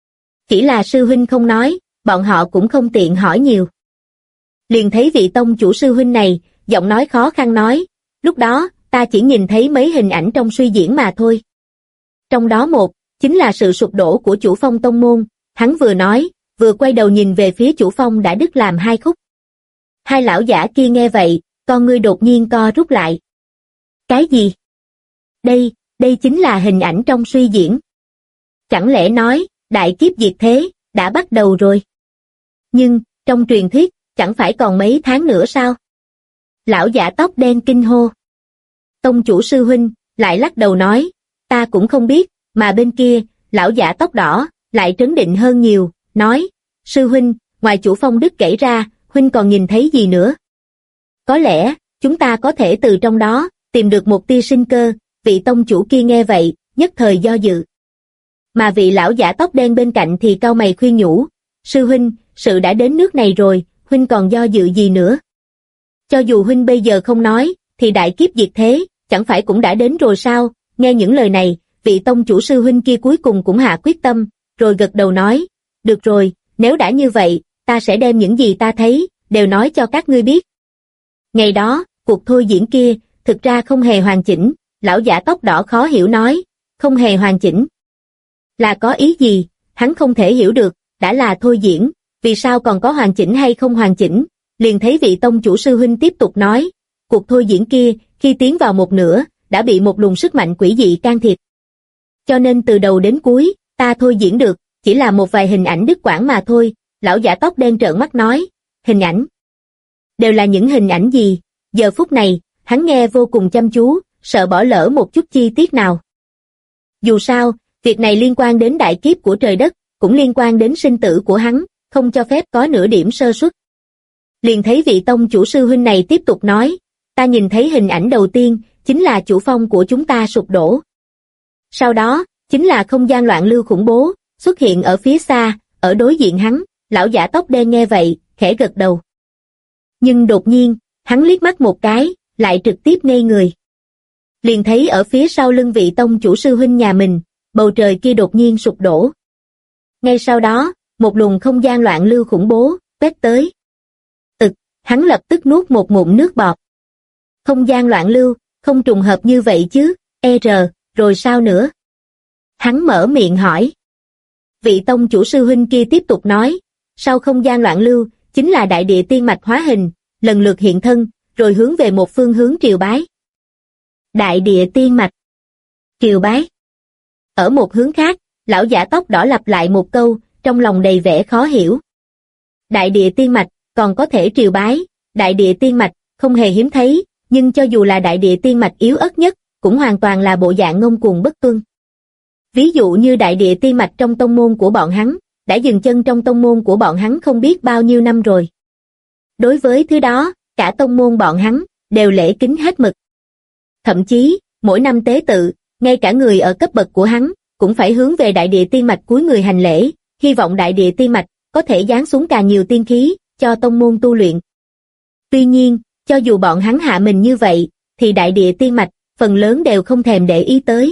Chỉ là sư huynh không nói, bọn họ cũng không tiện hỏi nhiều. Liền thấy vị tông chủ sư huynh này, giọng nói khó khăn nói, lúc đó, ta chỉ nhìn thấy mấy hình ảnh trong suy diễn mà thôi. Trong đó một, chính là sự sụp đổ của chủ phong tông môn, hắn vừa nói, vừa quay đầu nhìn về phía chủ phong đã đứt làm hai khúc. Hai lão giả kia nghe vậy, con ngươi đột nhiên co rút lại. Cái gì? Đây chính là hình ảnh trong suy diễn. Chẳng lẽ nói, Đại kiếp diệt thế, đã bắt đầu rồi. Nhưng, trong truyền thuyết, chẳng phải còn mấy tháng nữa sao? Lão giả tóc đen kinh hô. Tông chủ sư huynh, lại lắc đầu nói, ta cũng không biết, mà bên kia, lão giả tóc đỏ, lại trấn định hơn nhiều, nói, sư huynh, ngoài chủ phong đức kể ra, huynh còn nhìn thấy gì nữa? Có lẽ, chúng ta có thể từ trong đó, tìm được một tia sinh cơ, vị tông chủ kia nghe vậy, nhất thời do dự. Mà vị lão giả tóc đen bên cạnh thì cau mày khuyên nhủ, sư huynh, sự đã đến nước này rồi, huynh còn do dự gì nữa? Cho dù huynh bây giờ không nói, thì đại kiếp diệt thế, chẳng phải cũng đã đến rồi sao? Nghe những lời này, vị tông chủ sư huynh kia cuối cùng cũng hạ quyết tâm, rồi gật đầu nói, được rồi, nếu đã như vậy, ta sẽ đem những gì ta thấy, đều nói cho các ngươi biết. Ngày đó, cuộc thôi diễn kia, thực ra không hề hoàn chỉnh, lão giả tóc đỏ khó hiểu nói, không hề hoàn chỉnh. Là có ý gì, hắn không thể hiểu được, đã là thôi diễn, vì sao còn có hoàn chỉnh hay không hoàn chỉnh, liền thấy vị tông chủ sư huynh tiếp tục nói, cuộc thôi diễn kia, khi tiến vào một nửa, đã bị một luồng sức mạnh quỷ dị can thiệp. Cho nên từ đầu đến cuối, ta thôi diễn được, chỉ là một vài hình ảnh đứt quãng mà thôi, lão giả tóc đen trợn mắt nói, hình ảnh. Đều là những hình ảnh gì, giờ phút này, hắn nghe vô cùng chăm chú, sợ bỏ lỡ một chút chi tiết nào. Dù sao, việc này liên quan đến đại kiếp của trời đất, cũng liên quan đến sinh tử của hắn, không cho phép có nửa điểm sơ suất. Liền thấy vị tông chủ sư huynh này tiếp tục nói, ta nhìn thấy hình ảnh đầu tiên, chính là chủ phong của chúng ta sụp đổ. Sau đó, chính là không gian loạn lưu khủng bố, xuất hiện ở phía xa, ở đối diện hắn, lão giả tóc đen nghe vậy, khẽ gật đầu. Nhưng đột nhiên, hắn liếc mắt một cái, lại trực tiếp ngây người. Liền thấy ở phía sau lưng vị tông chủ sư huynh nhà mình, bầu trời kia đột nhiên sụp đổ. Ngay sau đó, một luồng không gian loạn lưu khủng bố, quét tới. Hắn lập tức nuốt một ngụm nước bọt. Không gian loạn lưu, không trùng hợp như vậy chứ, rồi sao nữa? Hắn mở miệng hỏi. Vị tông chủ sư huynh kia tiếp tục nói, sau không gian loạn lưu, chính là đại địa tiên mạch hóa hình, lần lượt hiện thân, rồi hướng về một phương hướng triều bái. Đại địa tiên mạch. Triều bái. Ở một hướng khác, lão giả tóc đỏ lặp lại một câu, trong lòng đầy vẻ khó hiểu. Đại địa tiên mạch, còn có thể triều bái, đại địa tiên mạch, không hề hiếm thấy, nhưng cho dù là đại địa tiên mạch yếu ớt nhất, cũng hoàn toàn là bộ dạng ngông cuồng bất tuân. Ví dụ như đại địa tiên mạch trong tông môn của bọn hắn, đã dừng chân trong tông môn của bọn hắn không biết bao nhiêu năm rồi. Đối với thứ đó, cả tông môn bọn hắn, đều lễ kính hết mực. Thậm chí, mỗi năm tế tự, ngay cả người ở cấp bậc của hắn, cũng phải hướng về đại địa tiên mạch cúi người hành lễ, hy vọng đại địa tiên mạch, có thể giáng xuống càng nhiều tiên khí, cho tông môn tu luyện. Tuy nhiên, cho dù bọn hắn hạ mình như vậy, thì đại địa tiên mạch, phần lớn đều không thèm để ý tới.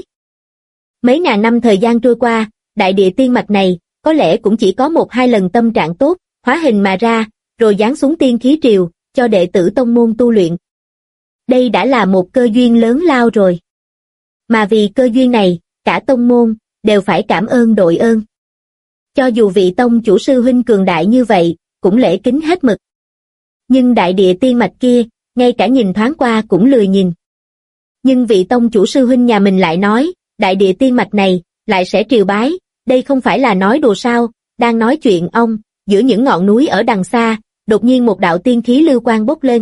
Mấy ngàn năm thời gian trôi qua, đại địa tiên mạch này, có lẽ cũng chỉ có một hai lần tâm trạng tốt, hóa hình mà ra, rồi giáng xuống tiên khí triều, cho đệ tử tông môn tu luyện. Đây đã là một cơ duyên lớn lao rồi. Mà vì cơ duyên này, cả tông môn, đều phải cảm ơn đội ơn. Cho dù vị tông chủ sư huynh cường đại như vậy, cũng lễ kính hết mực. Nhưng đại địa tiên mạch kia, ngay cả nhìn thoáng qua cũng lười nhìn. Nhưng vị tông chủ sư huynh nhà mình lại nói, đại địa tiên mạch này, lại sẽ triều bái, đây không phải là nói đùa sao, đang nói chuyện ông, giữa những ngọn núi ở đằng xa, đột nhiên một đạo tiên khí lưu quang bốc lên.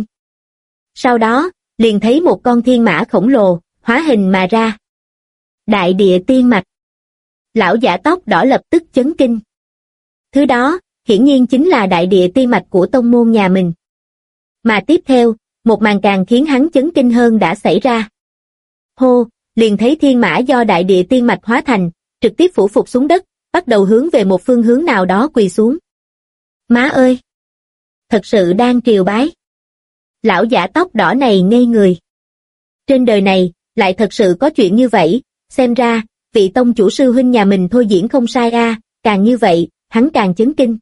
Sau đó, liền thấy một con thiên mã khổng lồ, hóa hình mà ra. Đại địa tiên mạch. Lão giả tóc đỏ lập tức chấn kinh. Thứ đó, hiển nhiên chính là đại địa tiên mạch của tông môn nhà mình. Mà tiếp theo, một màn càng khiến hắn chấn kinh hơn đã xảy ra. Hô, liền thấy thiên mã do đại địa tiên mạch hóa thành, trực tiếp phủ phục xuống đất, bắt đầu hướng về một phương hướng nào đó quỳ xuống. Má ơi! Thật sự đang triều bái. Lão giả tóc đỏ này ngây người. Trên đời này, lại thật sự có chuyện như vậy, xem ra, vị tông chủ sư huynh nhà mình thôi diễn không sai a, càng như vậy, hắn càng chấn kinh.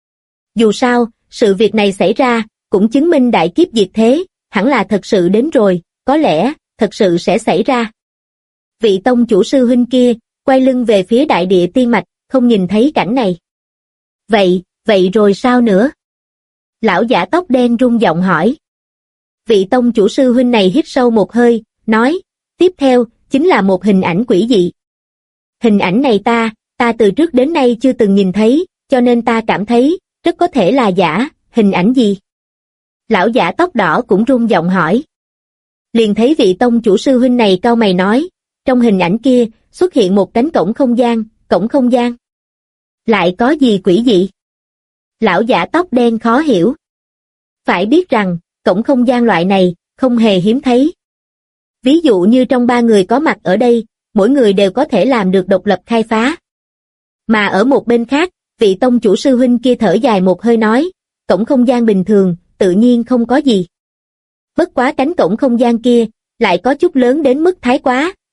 Dù sao, sự việc này xảy ra, cũng chứng minh đại kiếp diệt thế, hẳn là thật sự đến rồi, có lẽ, thật sự sẽ xảy ra. Vị tông chủ sư huynh kia, quay lưng về phía đại địa tiên mạch, không nhìn thấy cảnh này. Vậy rồi sao nữa? Lão giả tóc đen rung giọng hỏi. Vị tông chủ sư huynh này hít sâu một hơi, nói, tiếp theo, chính là một hình ảnh quỷ dị. Hình ảnh này ta ta từ trước đến nay chưa từng nhìn thấy, cho nên ta cảm thấy, rất có thể là giả, hình ảnh gì? Lão giả tóc đỏ cũng run giọng hỏi. Liền thấy vị tông chủ sư huynh này cau mày nói, trong hình ảnh kia, xuất hiện một cánh cổng không gian. Lại có gì quỷ dị? Lão giả tóc đen khó hiểu. Phải biết rằng, cổng không gian loại này, không hề hiếm thấy. Ví dụ như trong 3 người có mặt ở đây, mỗi người đều có thể làm được độc lập khai phá. Mà ở một bên khác, vị tông chủ sư huynh kia thở dài một hơi nói, cổng không gian bình thường, tự nhiên không có gì. Bất quá cánh cổng không gian kia, lại có chút lớn đến mức thái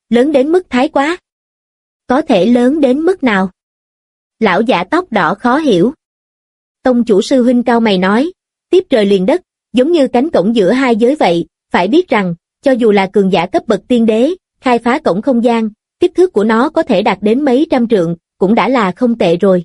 quá. Có thể lớn đến mức nào? Lão giả tóc đỏ khó hiểu. Tông chủ sư huynh cau mày nói, tiếp trời liền đất, giống như cánh cổng giữa hai giới vậy, phải biết rằng, cho dù là cường giả cấp bậc tiên đế, khai phá cổng không gian, kích thước của nó có thể đạt đến mấy trăm trượng, cũng đã là không tệ rồi.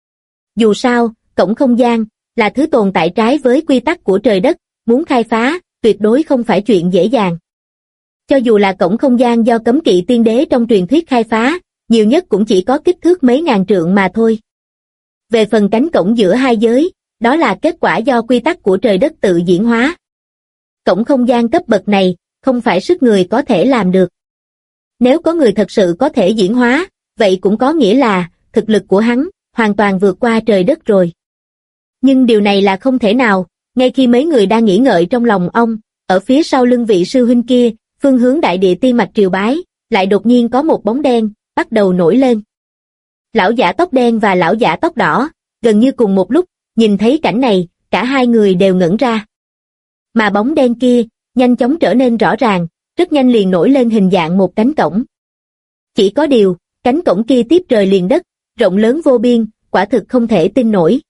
Dù sao, cổng không gian, là thứ tồn tại trái với quy tắc của trời đất, muốn khai phá, tuyệt đối không phải chuyện dễ dàng. Cho dù là cổng không gian do cấm kỵ tiên đế trong truyền thuyết khai phá, nhiều nhất cũng chỉ có kích thước mấy ngàn trượng mà thôi. Về phần cánh cổng giữa hai giới, đó là kết quả do quy tắc của trời đất tự diễn hóa. Cổng không gian cấp bậc này, không phải sức người có thể làm được. Nếu có người thật sự có thể diễn hóa, vậy cũng có nghĩa là, thực lực của hắn, hoàn toàn vượt qua trời đất rồi. Nhưng điều này là không thể nào, ngay khi mấy người đang nghĩ ngợi trong lòng ông, ở phía sau lưng vị sư huynh kia, phương hướng đại địa tiên mạch triều bái, lại đột nhiên có một bóng đen, bắt đầu nổi lên. Lão giả tóc đen và lão giả tóc đỏ, gần như cùng một lúc, nhìn thấy cảnh này, cả hai người đều ngẩn ra. Mà bóng đen kia, nhanh chóng trở nên rõ ràng, rất nhanh liền nổi lên hình dạng một cánh cổng. Chỉ có điều, cánh cổng kia tiếp trời liền đất, rộng lớn vô biên, quả thực không thể tin nổi.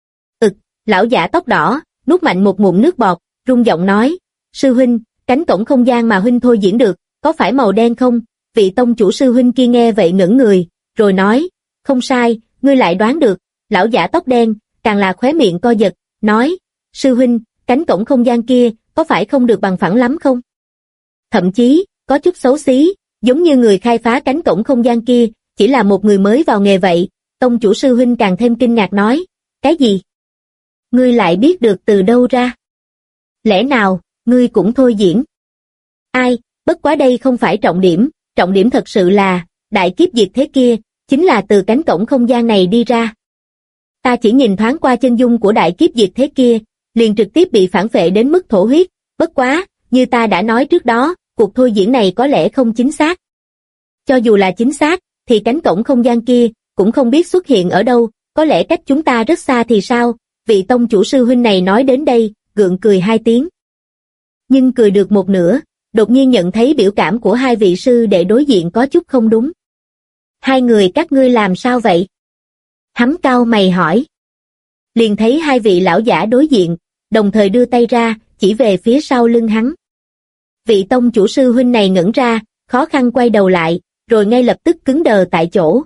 Lão giả tóc đỏ, nuốt mạnh một ngụm nước bọt, run giọng nói, sư huynh, cánh cổng không gian mà huynh thôi diễn được, có phải màu đen không? Vị tông chủ sư huynh kia nghe vậy ngẩn người, rồi nói, không sai, ngươi lại đoán được. Lão giả tóc đen, càng là khóe miệng co giật, nói, sư huynh, cánh cổng không gian kia, có phải không được bằng phẳng lắm không? Thậm chí, có chút xấu xí, giống như người khai phá cánh cổng không gian kia, chỉ là một người mới vào nghề vậy. Tông chủ sư huynh càng thêm kinh ngạc nói, cái gì? Ngươi lại biết được từ đâu ra? Lẽ nào, ngươi cũng thôi diễn? Ai, bất quá đây không phải trọng điểm thật sự là, đại kiếp diệt thế kia, chính là từ cánh cổng không gian này đi ra. Ta chỉ nhìn thoáng qua chân dung của đại kiếp diệt thế kia, liền trực tiếp bị phản phệ đến mức thổ huyết, bất quá, như ta đã nói trước đó, cuộc thôi diễn này có lẽ không chính xác. Cho dù là chính xác, thì cánh cổng không gian kia, cũng không biết xuất hiện ở đâu, có lẽ cách chúng ta rất xa thì sao? Vị tông chủ sư huynh này nói đến đây, gượng cười 2 tiếng. Nhưng cười được một nửa, đột nhiên nhận thấy biểu cảm của hai vị sư đệ đối diện có chút không đúng. Hai người các ngươi làm sao vậy? Hắn cau mày hỏi. Liền thấy hai vị lão giả đối diện, đồng thời đưa tay ra, chỉ về phía sau lưng hắn. Vị tông chủ sư huynh này ngẩn ra, khó khăn quay đầu lại, rồi ngay lập tức cứng đờ tại chỗ.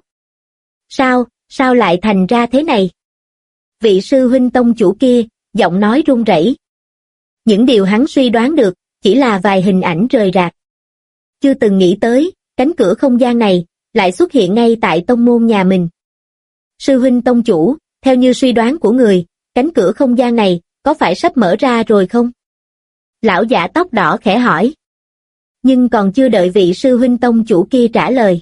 Sao lại thành ra thế này? Vị sư huynh tông chủ kia, giọng nói run rẩy. Những điều hắn suy đoán được, chỉ là vài hình ảnh rời rạc. Chưa từng nghĩ tới, cánh cửa không gian này, lại xuất hiện ngay tại tông môn nhà mình. Sư huynh tông chủ, theo như suy đoán của người, cánh cửa không gian này, có phải sắp mở ra rồi không? Lão giả tóc đỏ khẽ hỏi. Nhưng còn chưa đợi vị sư huynh tông chủ kia trả lời.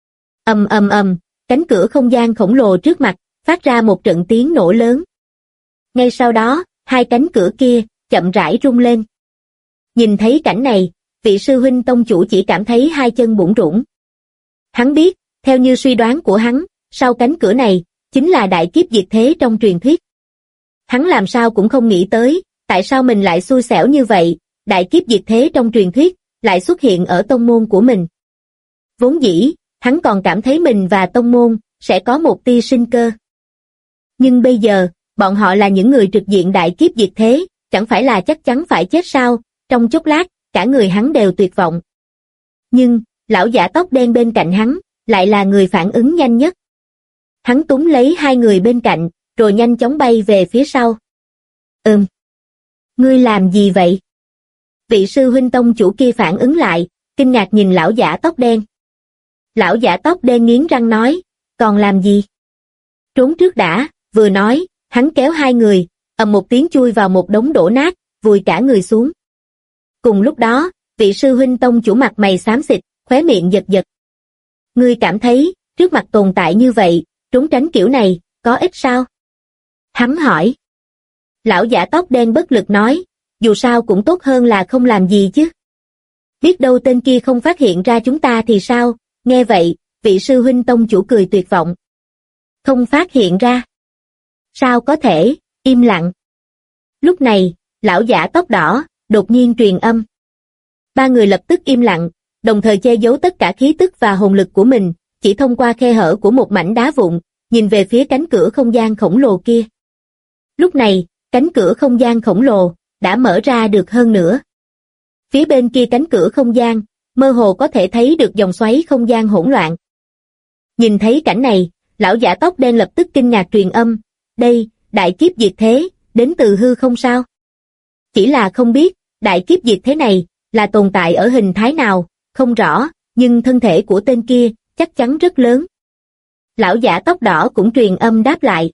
Ầm, cánh cửa không gian khổng lồ trước mặt, phát ra một trận tiếng nổ lớn. Ngay sau đó, hai cánh cửa kia, chậm rãi rung lên. Nhìn thấy cảnh này, vị sư huynh tông chủ chỉ cảm thấy hai chân bủn rủn. Hắn biết, theo như suy đoán của hắn, sau cánh cửa này, chính là đại kiếp diệt thế trong truyền thuyết. Hắn làm sao cũng không nghĩ tới, tại sao mình lại xui xẻo như vậy, đại kiếp diệt thế trong truyền thuyết, lại xuất hiện ở tông môn của mình. Vốn dĩ, hắn còn cảm thấy mình và tông môn, sẽ có một tia sinh cơ. Nhưng bây giờ, bọn họ là những người trực diện đại kiếp diệt thế, chẳng phải là chắc chắn phải chết sao? Trong chốc lát, cả người hắn đều tuyệt vọng. Nhưng, lão giả tóc đen bên cạnh hắn, lại là người phản ứng nhanh nhất. Hắn túm lấy hai người bên cạnh, rồi nhanh chóng bay về phía sau. Ngươi làm gì vậy? Vị sư huynh tông chủ kia phản ứng lại, kinh ngạc nhìn lão giả tóc đen. Lão giả tóc đen nghiến răng nói, còn làm gì? Trốn trước đã, vừa nói, hắn kéo hai người, ầm một tiếng chui vào một đống đổ nát, vùi cả người xuống. Cùng lúc đó, vị sư huynh tông chủ mặt mày xám xịt, khóe miệng giật giật. Ngươi cảm thấy, trước mặt tồn tại như vậy, trốn tránh kiểu này, có ích sao? Hắn hỏi. Lão giả tóc đen bất lực nói, dù sao cũng tốt hơn là không làm gì chứ. Biết đâu tên kia không phát hiện ra chúng ta thì sao? Nghe vậy, vị sư huynh tông chủ cười tuyệt vọng. Không phát hiện ra. Sao có thể, im lặng. Lúc này, lão giả tóc đỏ, đột nhiên truyền âm. Ba người lập tức im lặng, đồng thời che giấu tất cả khí tức và hồn lực của mình, chỉ thông qua khe hở của một mảnh đá vụn, nhìn về phía cánh cửa không gian khổng lồ kia. Lúc này, cánh cửa không gian khổng lồ đã mở ra được hơn nữa. Phía bên kia cánh cửa không gian, mơ hồ có thể thấy được dòng xoáy không gian hỗn loạn. Nhìn thấy cảnh này, lão giả tóc đen lập tức kinh ngạc truyền âm, đây, đại kiếp diệt thế, đến từ hư không sao? Chỉ là không biết, đại kiếp diệt thế này, là tồn tại ở hình thái nào, không rõ, nhưng thân thể của tên kia, chắc chắn rất lớn. Lão giả tóc đỏ cũng truyền âm đáp lại.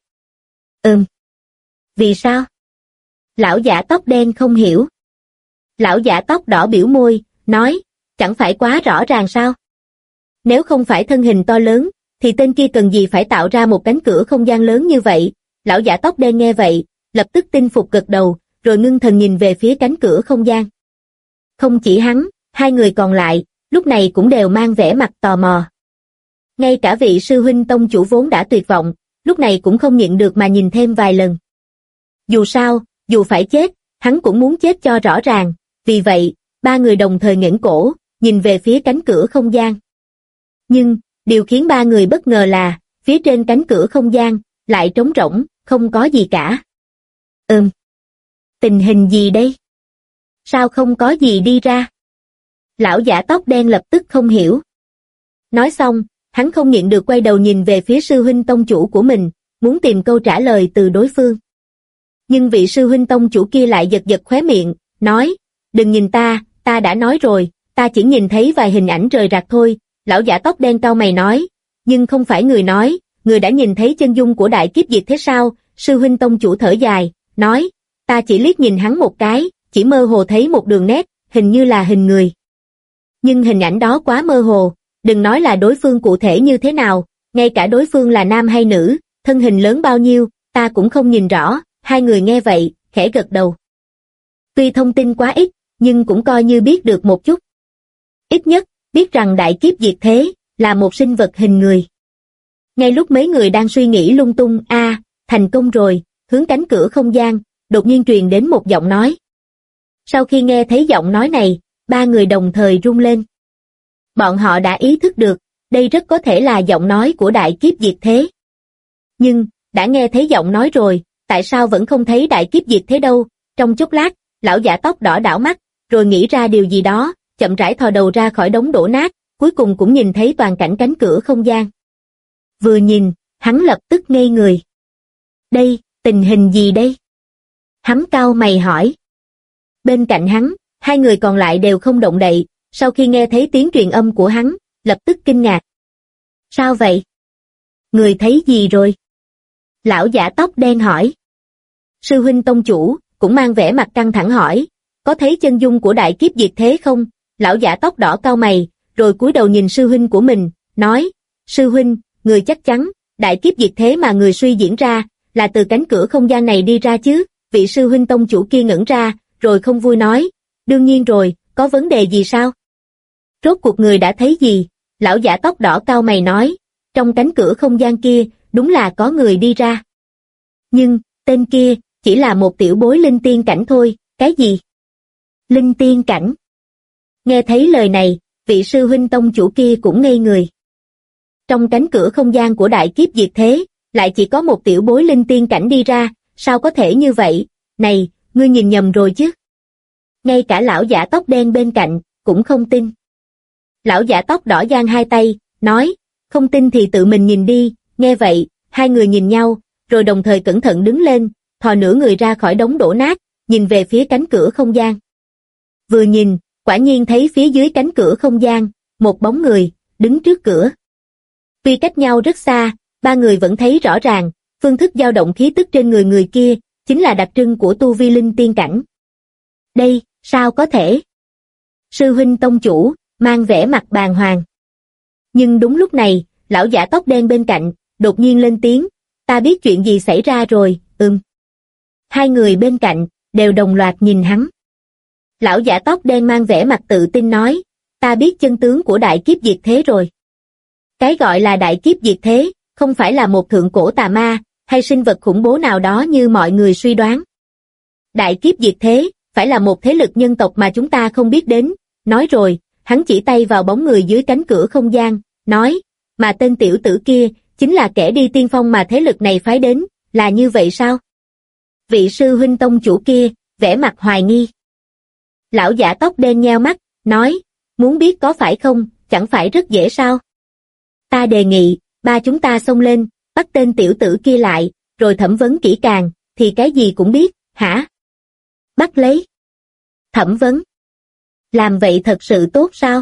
Vì sao? Lão giả tóc đen không hiểu. Lão giả tóc đỏ biểu môi, nói, chẳng phải quá rõ ràng sao? Nếu không phải thân hình to lớn, thì tên kia cần gì phải tạo ra một cánh cửa không gian lớn như vậy? Lão giả tóc đen nghe vậy, lập tức tin phục gật đầu, rồi ngưng thần nhìn về phía cánh cửa không gian. Không chỉ hắn, hai người còn lại, lúc này cũng đều mang vẻ mặt tò mò. Ngay cả vị sư huynh tông chủ vốn đã tuyệt vọng, lúc này cũng không nhịn được mà nhìn thêm vài lần. Dù sao, dù phải chết, hắn cũng muốn chết cho rõ ràng, vì vậy, ba người đồng thời nghển cổ, nhìn về phía cánh cửa không gian. Nhưng, điều khiến ba người bất ngờ là, phía trên cánh cửa không gian, lại trống rỗng, không có gì cả. Tình hình gì đây? Sao không có gì đi ra? Lão giả tóc đen lập tức không hiểu. Nói xong, hắn không nhịn được quay đầu nhìn về phía sư huynh tông chủ của mình, muốn tìm câu trả lời từ đối phương. Nhưng vị sư huynh tông chủ kia lại giật giật khóe miệng, nói, đừng nhìn ta đã nói rồi, ta chỉ nhìn thấy vài hình ảnh rời rạc thôi. Lão giả tóc đen cau mày nói, nhưng không phải người nói, người đã nhìn thấy chân dung của đại kiếp diệt thế sao? Sư huynh tông chủ thở dài, nói, ta chỉ liếc nhìn hắn một cái, chỉ mơ hồ thấy một đường nét, hình như là hình người. Nhưng hình ảnh đó quá mơ hồ, đừng nói là đối phương cụ thể như thế nào, ngay cả đối phương là nam hay nữ, thân hình lớn bao nhiêu, ta cũng không nhìn rõ. Hai người nghe vậy, khẽ gật đầu. Tuy thông tin quá ít, nhưng cũng coi như biết được một chút. Ít nhất, biết rằng đại kiếp diệt thế, là một sinh vật hình người. Ngay lúc mấy người đang suy nghĩ lung tung, thành công rồi, hướng cánh cửa không gian, đột nhiên truyền đến một giọng nói. Sau khi nghe thấy giọng nói này, ba người đồng thời rung lên. Bọn họ đã ý thức được, đây rất có thể là giọng nói của đại kiếp diệt thế. Nhưng, đã nghe thấy giọng nói rồi, tại sao vẫn không thấy đại kiếp diệt thế đâu? Trong chốc lát, lão giả tóc đỏ đảo mắt, rồi nghĩ ra điều gì đó, chậm rãi thò đầu ra khỏi đống đổ nát, cuối cùng cũng nhìn thấy toàn cảnh cánh cửa không gian. Vừa nhìn, hắn lập tức ngây người. Đây, tình hình gì đây? Hắn cau mày hỏi. Bên cạnh hắn, hai người còn lại đều không động đậy, sau khi nghe thấy tiếng truyền âm của hắn, lập tức kinh ngạc. Sao vậy? Người thấy gì rồi? Lão giả tóc đen hỏi. Sư huynh tông chủ, cũng mang vẻ mặt căng thẳng hỏi, có thấy chân dung của đại kiếp diệt thế không? Lão giả tóc đỏ cau mày, rồi cúi đầu nhìn sư huynh của mình, nói, sư huynh, người chắc chắn, đại kiếp diệt thế mà người suy diễn ra, là từ cánh cửa không gian này đi ra chứ? Vị sư huynh tông chủ kia ngẩn ra, rồi không vui nói, đương nhiên rồi, có vấn đề gì sao? Rốt cuộc người đã thấy gì? Lão giả tóc đỏ cau mày nói, trong cánh cửa không gian kia, đúng là có người đi ra. Nhưng, tên kia, chỉ là một tiểu bối linh tiên cảnh thôi, cái gì? Linh tiên cảnh? Nghe thấy lời này, vị sư huynh tông chủ kia cũng ngây người. Trong cánh cửa không gian của đại kiếp diệt thế, lại chỉ có một tiểu bối linh tiên cảnh đi ra, sao có thể như vậy? Này, ngươi nhìn nhầm rồi chứ? Ngay cả lão giả tóc đen bên cạnh, cũng không tin. Lão giả tóc đỏ giang hai tay, nói, không tin thì tự mình nhìn đi. Nghe vậy, hai người nhìn nhau, rồi đồng thời cẩn thận đứng lên, thò nửa người ra khỏi đống đổ nát, nhìn về phía cánh cửa không gian. Vừa nhìn, quả nhiên thấy phía dưới cánh cửa không gian, một bóng người, đứng trước cửa. Tuy cách nhau rất xa, ba người vẫn thấy rõ ràng, phương thức dao động khí tức trên người kia, chính là đặc trưng của tu vi linh tiên cảnh. Đây, sao có thể? Sư huynh tông chủ, mang vẻ mặt bàng hoàng. Nhưng đúng lúc này, lão giả tóc đen bên cạnh, đột nhiên lên tiếng, ta biết chuyện gì xảy ra rồi, Hai người bên cạnh, đều đồng loạt nhìn hắn. Lão giả tóc đen mang vẻ mặt tự tin nói, ta biết chân tướng của đại kiếp diệt thế rồi. Cái gọi là đại kiếp diệt thế, không phải là một thượng cổ tà ma, hay sinh vật khủng bố nào đó như mọi người suy đoán. Đại kiếp diệt thế, phải là một thế lực nhân tộc mà chúng ta không biết đến. Nói rồi, hắn chỉ tay vào bóng người dưới cánh cửa không gian, nói, mà tên tiểu tử kia, chính là kẻ đi tiên phong mà thế lực này phái đến, là như vậy sao? Vị sư huynh tông chủ kia, vẻ mặt hoài nghi. Lão giả tóc đen nheo mắt, nói, muốn biết có phải không, chẳng phải rất dễ sao? Ta đề nghị, ba chúng ta xông lên, bắt tên tiểu tử kia lại, rồi thẩm vấn kỹ càng, thì cái gì cũng biết, hả? Bắt lấy. Thẩm vấn. Làm vậy thật sự tốt sao?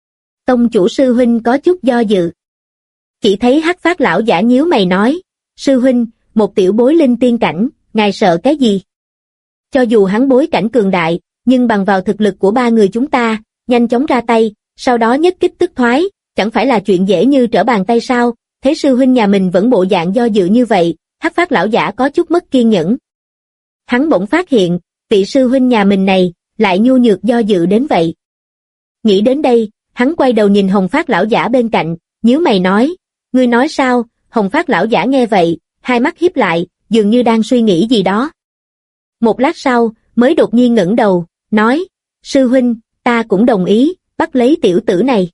Tông chủ sư huynh có chút do dự. Chỉ thấy Hắc Phát lão giả nhíu mày nói, sư huynh, một tiểu bối linh tiên cảnh, ngài sợ cái gì? Cho dù hắn bối cảnh cường đại, nhưng bằng vào thực lực của ba người chúng ta, nhanh chóng ra tay, sau đó nhất kích tức thoái, chẳng phải là chuyện dễ như trở bàn tay sao? Thế sư huynh nhà mình vẫn bộ dạng do dự như vậy, Hắc Phát lão giả có chút mất kiên nhẫn. Hắn bỗng phát hiện, vị sư huynh nhà mình này, lại nhu nhược do dự đến vậy. Nghĩ đến đây, hắn quay đầu nhìn Hồng Phát lão giả bên cạnh, nhíu mày nói, ngươi nói sao? Hồng Phát lão giả nghe vậy, hai mắt híp lại, dường như đang suy nghĩ gì đó. Một lát sau, mới đột nhiên ngẩng đầu, nói, sư huynh, ta cũng đồng ý, bắt lấy tiểu tử này.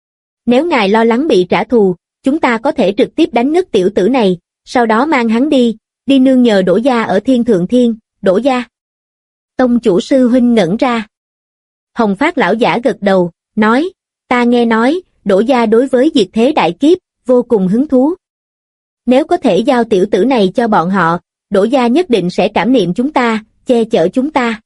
Nếu ngài lo lắng bị trả thù, chúng ta có thể trực tiếp đánh ngất tiểu tử này, sau đó mang hắn đi nương nhờ Đỗ gia ở Thiên Thượng Thiên. Đỗ gia. Tông chủ sư huynh ngẩn ra. Hồng Phát lão giả gật đầu, nói, ta nghe nói, Đỗ gia đối với diệt thế đại kiếp, vô cùng hứng thú. Nếu có thể giao tiểu tử này cho bọn họ, Đỗ gia nhất định sẽ cảm niệm chúng ta, che chở chúng ta.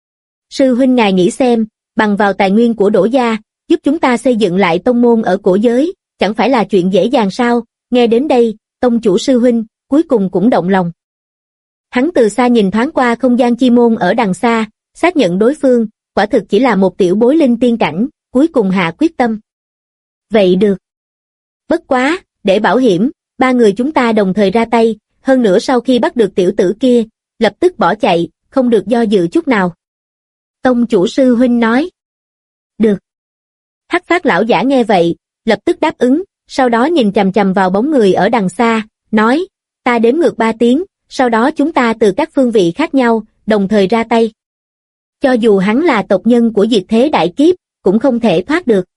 Sư huynh ngài nghĩ xem, bằng vào tài nguyên của Đỗ gia, giúp chúng ta xây dựng lại tông môn ở cổ giới, chẳng phải là chuyện dễ dàng sao? Nghe đến đây, tông chủ sư huynh, cuối cùng cũng động lòng. Hắn từ xa nhìn thoáng qua không gian chi môn ở đằng xa, xác nhận đối phương, quả thực chỉ là một tiểu bối linh tiên cảnh, cuối cùng hạ quyết tâm. Vậy được. Bất quá, để bảo hiểm, ba người chúng ta đồng thời ra tay, hơn nữa sau khi bắt được tiểu tử kia, lập tức bỏ chạy, không được do dự chút nào. Tông chủ sư huynh nói. Được. Hắc Phát lão giả nghe vậy, lập tức đáp ứng, sau đó nhìn chằm chằm vào bóng người ở đằng xa, nói, ta đếm ngược 3 tiếng, sau đó chúng ta từ các phương vị khác nhau, đồng thời ra tay. Cho dù hắn là tộc nhân của diệt thế đại kiếp, cũng không thể thoát được.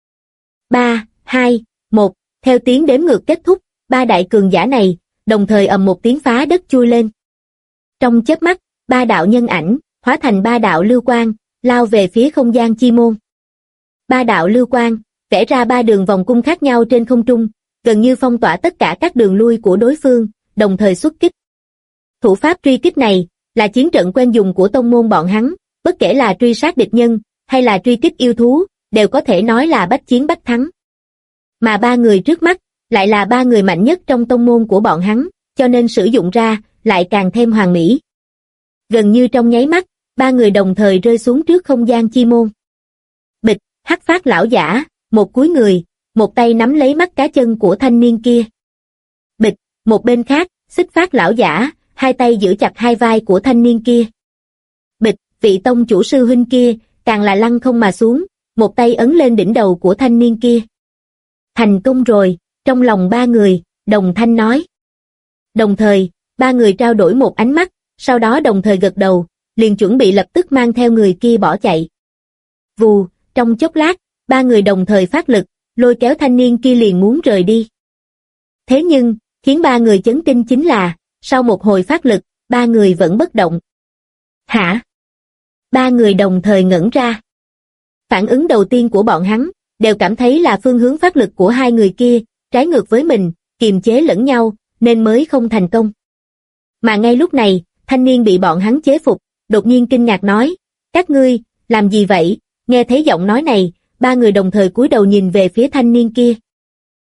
3, 2, 1, theo tiếng đếm ngược kết thúc, ba đại cường giả này, đồng thời ầm một tiếng phá đất chui lên. Trong chớp mắt, ba đạo nhân ảnh, hóa thành ba đạo lưu quang, lao về phía không gian chi môn. Ba đạo lưu quang, vẽ ra ba đường vòng cung khác nhau trên không trung, gần như phong tỏa tất cả các đường lui của đối phương, đồng thời xuất kích. Thủ pháp truy kích này, là chiến trận quen dùng của tông môn bọn hắn, bất kể là truy sát địch nhân, hay là truy kích yêu thú, đều có thể nói là bách chiến bách thắng. Mà ba người trước mắt, lại là ba người mạnh nhất trong tông môn của bọn hắn, cho nên sử dụng ra, lại càng thêm hoàn mỹ. Gần như trong nháy mắt, ba người đồng thời rơi xuống trước không gian chi môn. Bịch, Hắc Phát lão giả, một cúi người, một tay nắm lấy mắt cá chân của thanh niên kia. Bịch, một bên khác, Xích Phát lão giả, hai tay giữ chặt hai vai của thanh niên kia. Bịch, vị tông chủ sư huynh kia, càng là lăn không mà xuống, một tay ấn lên đỉnh đầu của thanh niên kia. Thành công rồi, trong lòng ba người, đồng thanh nói. Đồng thời, ba người trao đổi một ánh mắt, sau đó đồng thời gật đầu, liền chuẩn bị lập tức mang theo người kia bỏ chạy. Vù, trong chốc lát, ba người đồng thời phát lực, lôi kéo thanh niên kia liền muốn rời đi. Thế nhưng, khiến ba người chấn kinh chính là, sau một hồi phát lực, ba người vẫn bất động. Hả? Ba người đồng thời ngẩn ra. Phản ứng đầu tiên của bọn hắn, đều cảm thấy là phương hướng phát lực của hai người kia, trái ngược với mình, kiềm chế lẫn nhau, nên mới không thành công. Mà ngay lúc này, thanh niên bị bọn hắn chế phục, đột nhiên kinh ngạc nói, các ngươi, làm gì vậy? Nghe thấy giọng nói này, ba người đồng thời cúi đầu nhìn về phía thanh niên kia.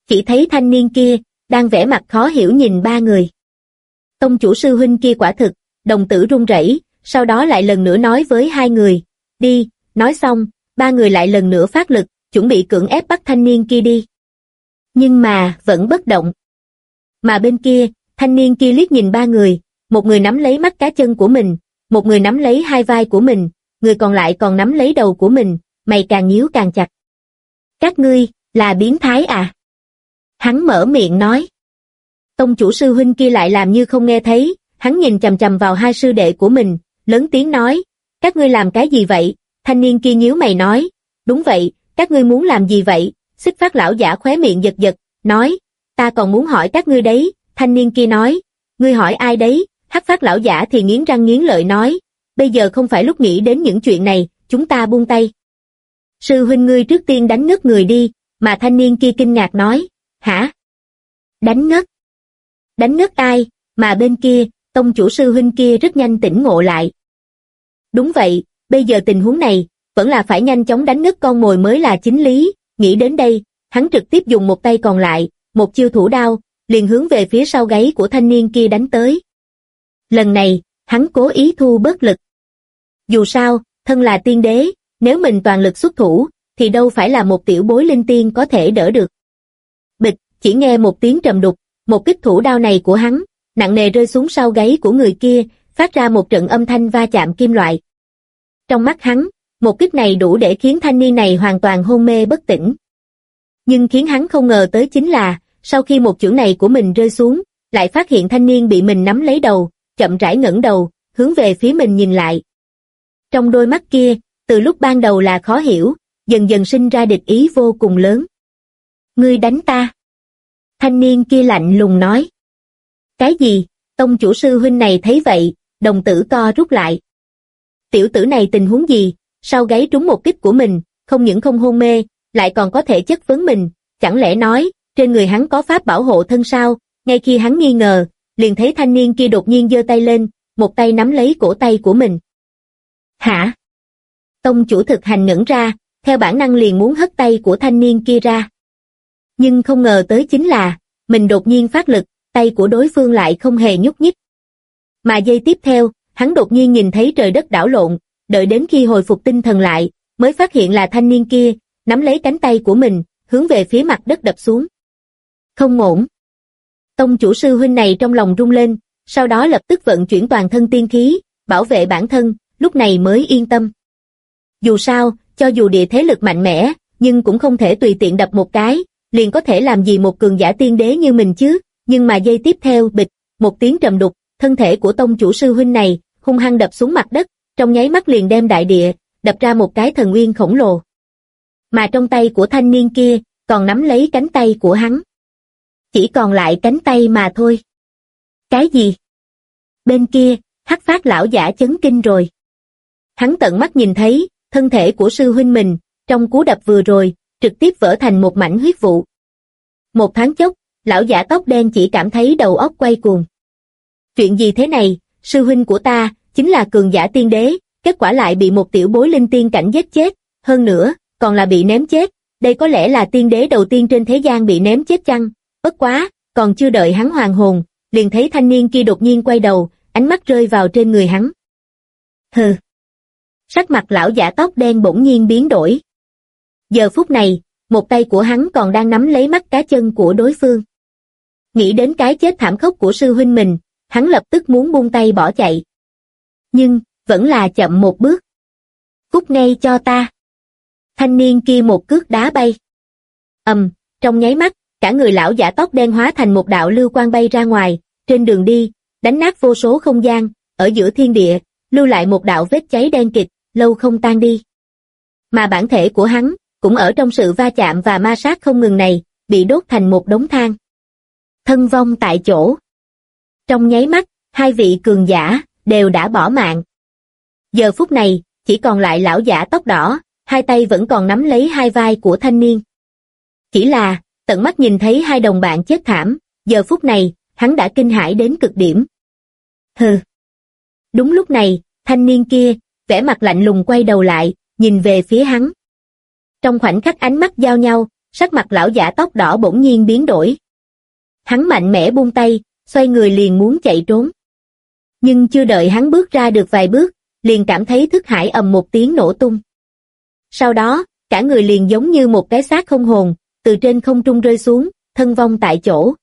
Chỉ thấy thanh niên kia, đang vẻ mặt khó hiểu nhìn ba người. Tông chủ sư huynh kia quả thực, đồng tử run rẩy, sau đó lại lần nữa nói với hai người, đi, nói xong, ba người lại lần nữa phát lực, chuẩn bị cưỡng ép bắt thanh niên kia đi. Nhưng mà, vẫn bất động. Mà bên kia, thanh niên kia liếc nhìn ba người, một người nắm lấy mắt cá chân của mình, một người nắm lấy hai vai của mình, người còn lại còn nắm lấy đầu của mình, mày càng nhíu càng chặt. Các ngươi, là biến thái à? Hắn mở miệng nói. Tông chủ sư huynh kia lại làm như không nghe thấy, hắn nhìn chằm chằm vào hai sư đệ của mình, lớn tiếng nói, các ngươi làm cái gì vậy? Thanh niên kia nhíu mày nói, đúng vậy, các ngươi muốn làm gì vậy? Xích Phát lão giả khóe miệng giật giật, nói, ta còn muốn hỏi các ngươi đấy. Thanh niên kia nói, ngươi hỏi ai đấy? Hắc Phát lão giả thì nghiến răng nghiến lợi nói, bây giờ không phải lúc nghĩ đến những chuyện này, chúng ta buông tay. Sư huynh ngươi trước tiên đánh ngất người đi, mà thanh niên kia kinh ngạc nói, hả? Đánh ngất? Đánh ngất ai? Mà bên kia, tông chủ sư huynh kia rất nhanh tỉnh ngộ lại. Đúng vậy, bây giờ tình huống này, vẫn là phải nhanh chóng đánh ngất con mồi mới là chính lý. Nghĩ đến đây, hắn trực tiếp dùng một tay còn lại, một chiêu thủ đao, liền hướng về phía sau gáy của thanh niên kia đánh tới. Lần này, hắn cố ý thu bớt lực. Dù sao, thân là tiên đế, nếu mình toàn lực xuất thủ, thì đâu phải là một tiểu bối linh tiên có thể đỡ được. Bịch, chỉ nghe một tiếng trầm đục, một kích thủ đao này của hắn, nặng nề rơi xuống sau gáy của người kia, phát ra một trận âm thanh va chạm kim loại. Trong mắt hắn, một kích này đủ để khiến thanh niên này hoàn toàn hôn mê bất tỉnh. Nhưng khiến hắn không ngờ tới chính là, sau khi một chưởng này của mình rơi xuống, lại phát hiện thanh niên bị mình nắm lấy đầu, chậm rãi ngẩng đầu, hướng về phía mình nhìn lại. Trong đôi mắt kia, từ lúc ban đầu là khó hiểu, dần dần sinh ra địch ý vô cùng lớn. Ngươi đánh ta? Thanh niên kia lạnh lùng nói. Cái gì? Tông chủ sư huynh này thấy vậy, đồng tử co rút lại. Tiểu tử này tình huống gì? Sau gáy trúng một kích của mình, không những không hôn mê, lại còn có thể chất vấn mình, chẳng lẽ nói, trên người hắn có pháp bảo hộ thân sao? Ngay khi hắn nghi ngờ, liền thấy thanh niên kia đột nhiên giơ tay lên, một tay nắm lấy cổ tay của mình. Hả? Tông chủ thực hành ngẩn ra, theo bản năng liền muốn hất tay của thanh niên kia ra. Nhưng không ngờ tới chính là, mình đột nhiên phát lực, tay của đối phương lại không hề nhúc nhích. Mà giây tiếp theo, hắn đột nhiên nhìn thấy trời đất đảo lộn, đợi đến khi hồi phục tinh thần lại, mới phát hiện là thanh niên kia, nắm lấy cánh tay của mình, hướng về phía mặt đất đập xuống. Không ổn. Tông chủ sư huynh này trong lòng rung lên, sau đó lập tức vận chuyển toàn thân tiên khí, bảo vệ bản thân, lúc này mới yên tâm. Dù sao, cho dù địa thế lực mạnh mẽ, nhưng cũng không thể tùy tiện đập một cái, liền có thể làm gì một cường giả tiên đế như mình chứ. Nhưng mà giây tiếp theo, bịch, một tiếng trầm đục, thân thể của tông chủ sư huynh này hung hăng đập xuống mặt đất, trong nháy mắt liền đem đại địa đập ra một cái thần uyên khổng lồ. Mà trong tay của thanh niên kia còn nắm lấy cánh tay của hắn. Chỉ còn lại cánh tay mà thôi. Cái gì? Bên kia, Hắc Phát lão giả chấn kinh rồi. Hắn tận mắt nhìn thấy, thân thể của sư huynh mình, trong cú đập vừa rồi, trực tiếp vỡ thành một mảnh huyết vụ. Một thoáng chốc, lão giả tóc đen chỉ cảm thấy đầu óc quay cuồng. Chuyện gì thế này, sư huynh của ta, chính là cường giả tiên đế, kết quả lại bị một tiểu bối linh tiên cảnh giết chết, hơn nữa, còn là bị ném chết, đây có lẽ là tiên đế đầu tiên trên thế gian bị ném chết chăng? Bất quá, còn chưa đợi hắn hoàn hồn, liền thấy thanh niên kia đột nhiên quay đầu, ánh mắt rơi vào trên người hắn. Hừ. Sắc mặt lão giả tóc đen bỗng nhiên biến đổi. Giờ phút này, một tay của hắn còn đang nắm lấy mắt cá chân của đối phương. Nghĩ đến cái chết thảm khốc của sư huynh mình, hắn lập tức muốn buông tay bỏ chạy. Nhưng, vẫn là chậm một bước. Cút ngay cho ta. Thanh niên kia một cước đá bay. Trong nháy mắt, cả người lão giả tóc đen hóa thành một đạo lưu quang bay ra ngoài, trên đường đi, đánh nát vô số không gian, ở giữa thiên địa, lưu lại một đạo vết cháy đen kịt, lâu không tan đi. Mà bản thể của hắn, cũng ở trong sự va chạm và ma sát không ngừng này, bị đốt thành một đống than. Thân vong tại chỗ. Trong nháy mắt, hai vị cường giả, đều đã bỏ mạng. Giờ phút này, chỉ còn lại lão giả tóc đỏ, hai tay vẫn còn nắm lấy hai vai của thanh niên. Chỉ là, tận mắt nhìn thấy hai đồng bạn chết thảm, giờ phút này, hắn đã kinh hãi đến cực điểm. Hừ. Đúng lúc này, thanh niên kia, vẻ mặt lạnh lùng quay đầu lại, nhìn về phía hắn. Trong khoảnh khắc ánh mắt giao nhau, sắc mặt lão giả tóc đỏ bỗng nhiên biến đổi. Hắn mạnh mẽ buông tay, xoay người liền muốn chạy trốn. Nhưng chưa đợi hắn bước ra được vài bước, liền cảm thấy thức hải ầm một tiếng nổ tung. Sau đó, cả người liền giống như một cái xác không hồn, từ trên không trung rơi xuống, thân vong tại chỗ.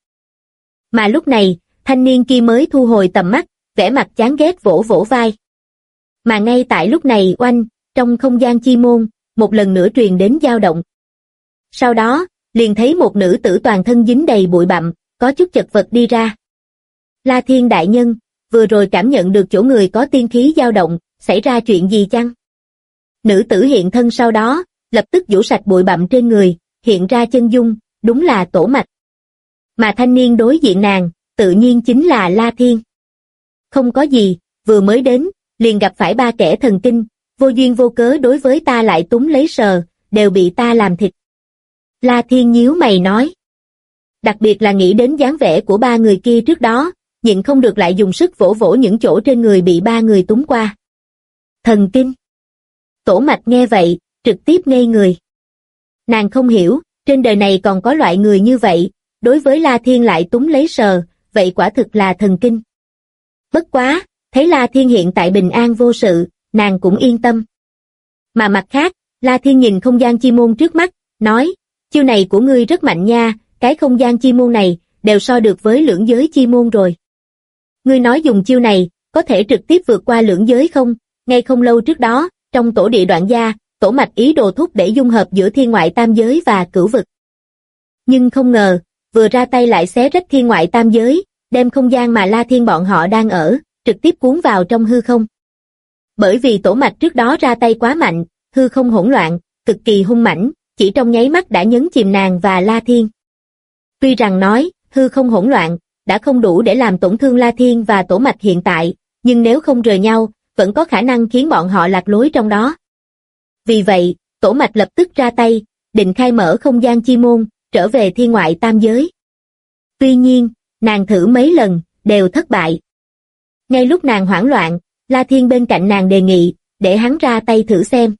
Mà lúc này, thanh niên kia mới thu hồi tầm mắt, vẻ mặt chán ghét vỗ vỗ vai. Mà ngay tại lúc này oanh, trong không gian chi môn, một lần nữa truyền đến dao động. Sau đó, liền thấy một nữ tử toàn thân dính đầy bụi bặm, có chút chật vật đi ra. La Thiên đại nhân, vừa rồi cảm nhận được chỗ người có tiên khí dao động, xảy ra chuyện gì chăng? Nữ tử hiện thân sau đó, lập tức rũ sạch bụi bặm trên người, hiện ra chân dung, đúng là Tổ Mạch. Mà thanh niên đối diện nàng, tự nhiên chính là La Thiên. Không có gì, vừa mới đến, liền gặp phải ba kẻ thần kinh, vô duyên vô cớ đối với ta lại túng lấy sờ, đều bị ta làm thịt. La Thiên nhíu mày nói. Đặc biệt là nghĩ đến dáng vẻ của ba người kia trước đó, nhịn không được lại dùng sức vỗ vỗ những chỗ trên người bị ba người túng qua. Thần kinh. Tổ Mạch nghe vậy, trực tiếp ngây người. Nàng không hiểu, trên đời này còn có loại người như vậy, đối với La Thiên lại túng lấy sờ, vậy quả thực là thần kinh. Bất quá, thấy La Thiên hiện tại bình an vô sự, nàng cũng yên tâm. Mà mặt khác, La Thiên nhìn không gian chi môn trước mắt, nói, chiêu này của ngươi rất mạnh nha, cái không gian chi môn này, đều so được với lưỡng giới chi môn rồi. Ngươi nói dùng chiêu này, có thể trực tiếp vượt qua lưỡng giới không? Ngay không lâu trước đó, trong tổ địa đoạn gia, Tổ Mạch ý đồ thúc để dung hợp giữa thiên ngoại tam giới và cửu vực. Nhưng không ngờ, vừa ra tay lại xé rách thiên ngoại tam giới, đem không gian mà La Thiên bọn họ đang ở, trực tiếp cuốn vào trong hư không. Bởi vì Tổ Mạch trước đó ra tay quá mạnh, hư không hỗn loạn, cực kỳ hung mãnh, chỉ trong nháy mắt đã nhấn chìm nàng và La Thiên. Tuy rằng nói, hư không hỗn loạn, đã không đủ để làm tổn thương La Thiên và Tổ Mạch hiện tại, nhưng nếu không rời nhau, vẫn có khả năng khiến bọn họ lạc lối trong đó. Vì vậy, Tổ Mạch lập tức ra tay, định khai mở không gian chi môn, trở về thiên ngoại tam giới. Tuy nhiên, nàng thử mấy lần, đều thất bại. Ngay lúc nàng hoảng loạn, La Thiên bên cạnh nàng đề nghị, để hắn ra tay thử xem.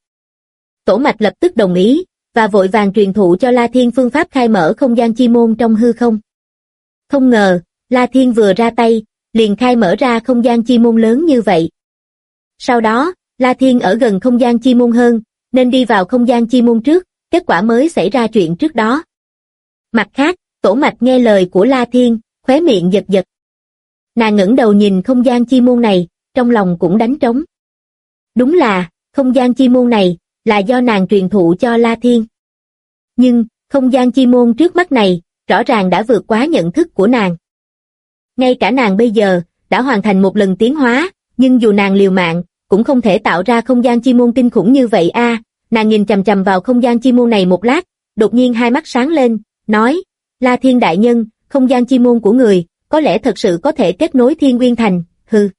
Tổ Mạch lập tức đồng ý, và vội vàng truyền thụ cho La Thiên phương pháp khai mở không gian chi môn trong hư không. Không ngờ, La Thiên vừa ra tay, liền khai mở ra không gian chi môn lớn như vậy. Sau đó, La Thiên ở gần không gian chi môn hơn, nên đi vào không gian chi môn trước, kết quả mới xảy ra chuyện trước đó. Mặt khác, Tổ Mạch nghe lời của La Thiên, khóe miệng giật giật. Nàng ngẩng đầu nhìn không gian chi môn này, trong lòng cũng đánh trống. Đúng là, không gian chi môn này, là do nàng truyền thụ cho La Thiên. Nhưng, không gian chi môn trước mắt này, rõ ràng đã vượt quá nhận thức của nàng. Ngay cả nàng bây giờ, đã hoàn thành một lần tiến hóa, nhưng dù nàng liều mạng, cũng không thể tạo ra không gian chi môn kinh khủng như vậy a. Nàng nhìn chằm chằm vào không gian chi môn này một lát, đột nhiên hai mắt sáng lên, nói, La Thiên đại nhân, không gian chi môn của người, có lẽ thật sự có thể kết nối Thiên Nguyên Thành, hừ.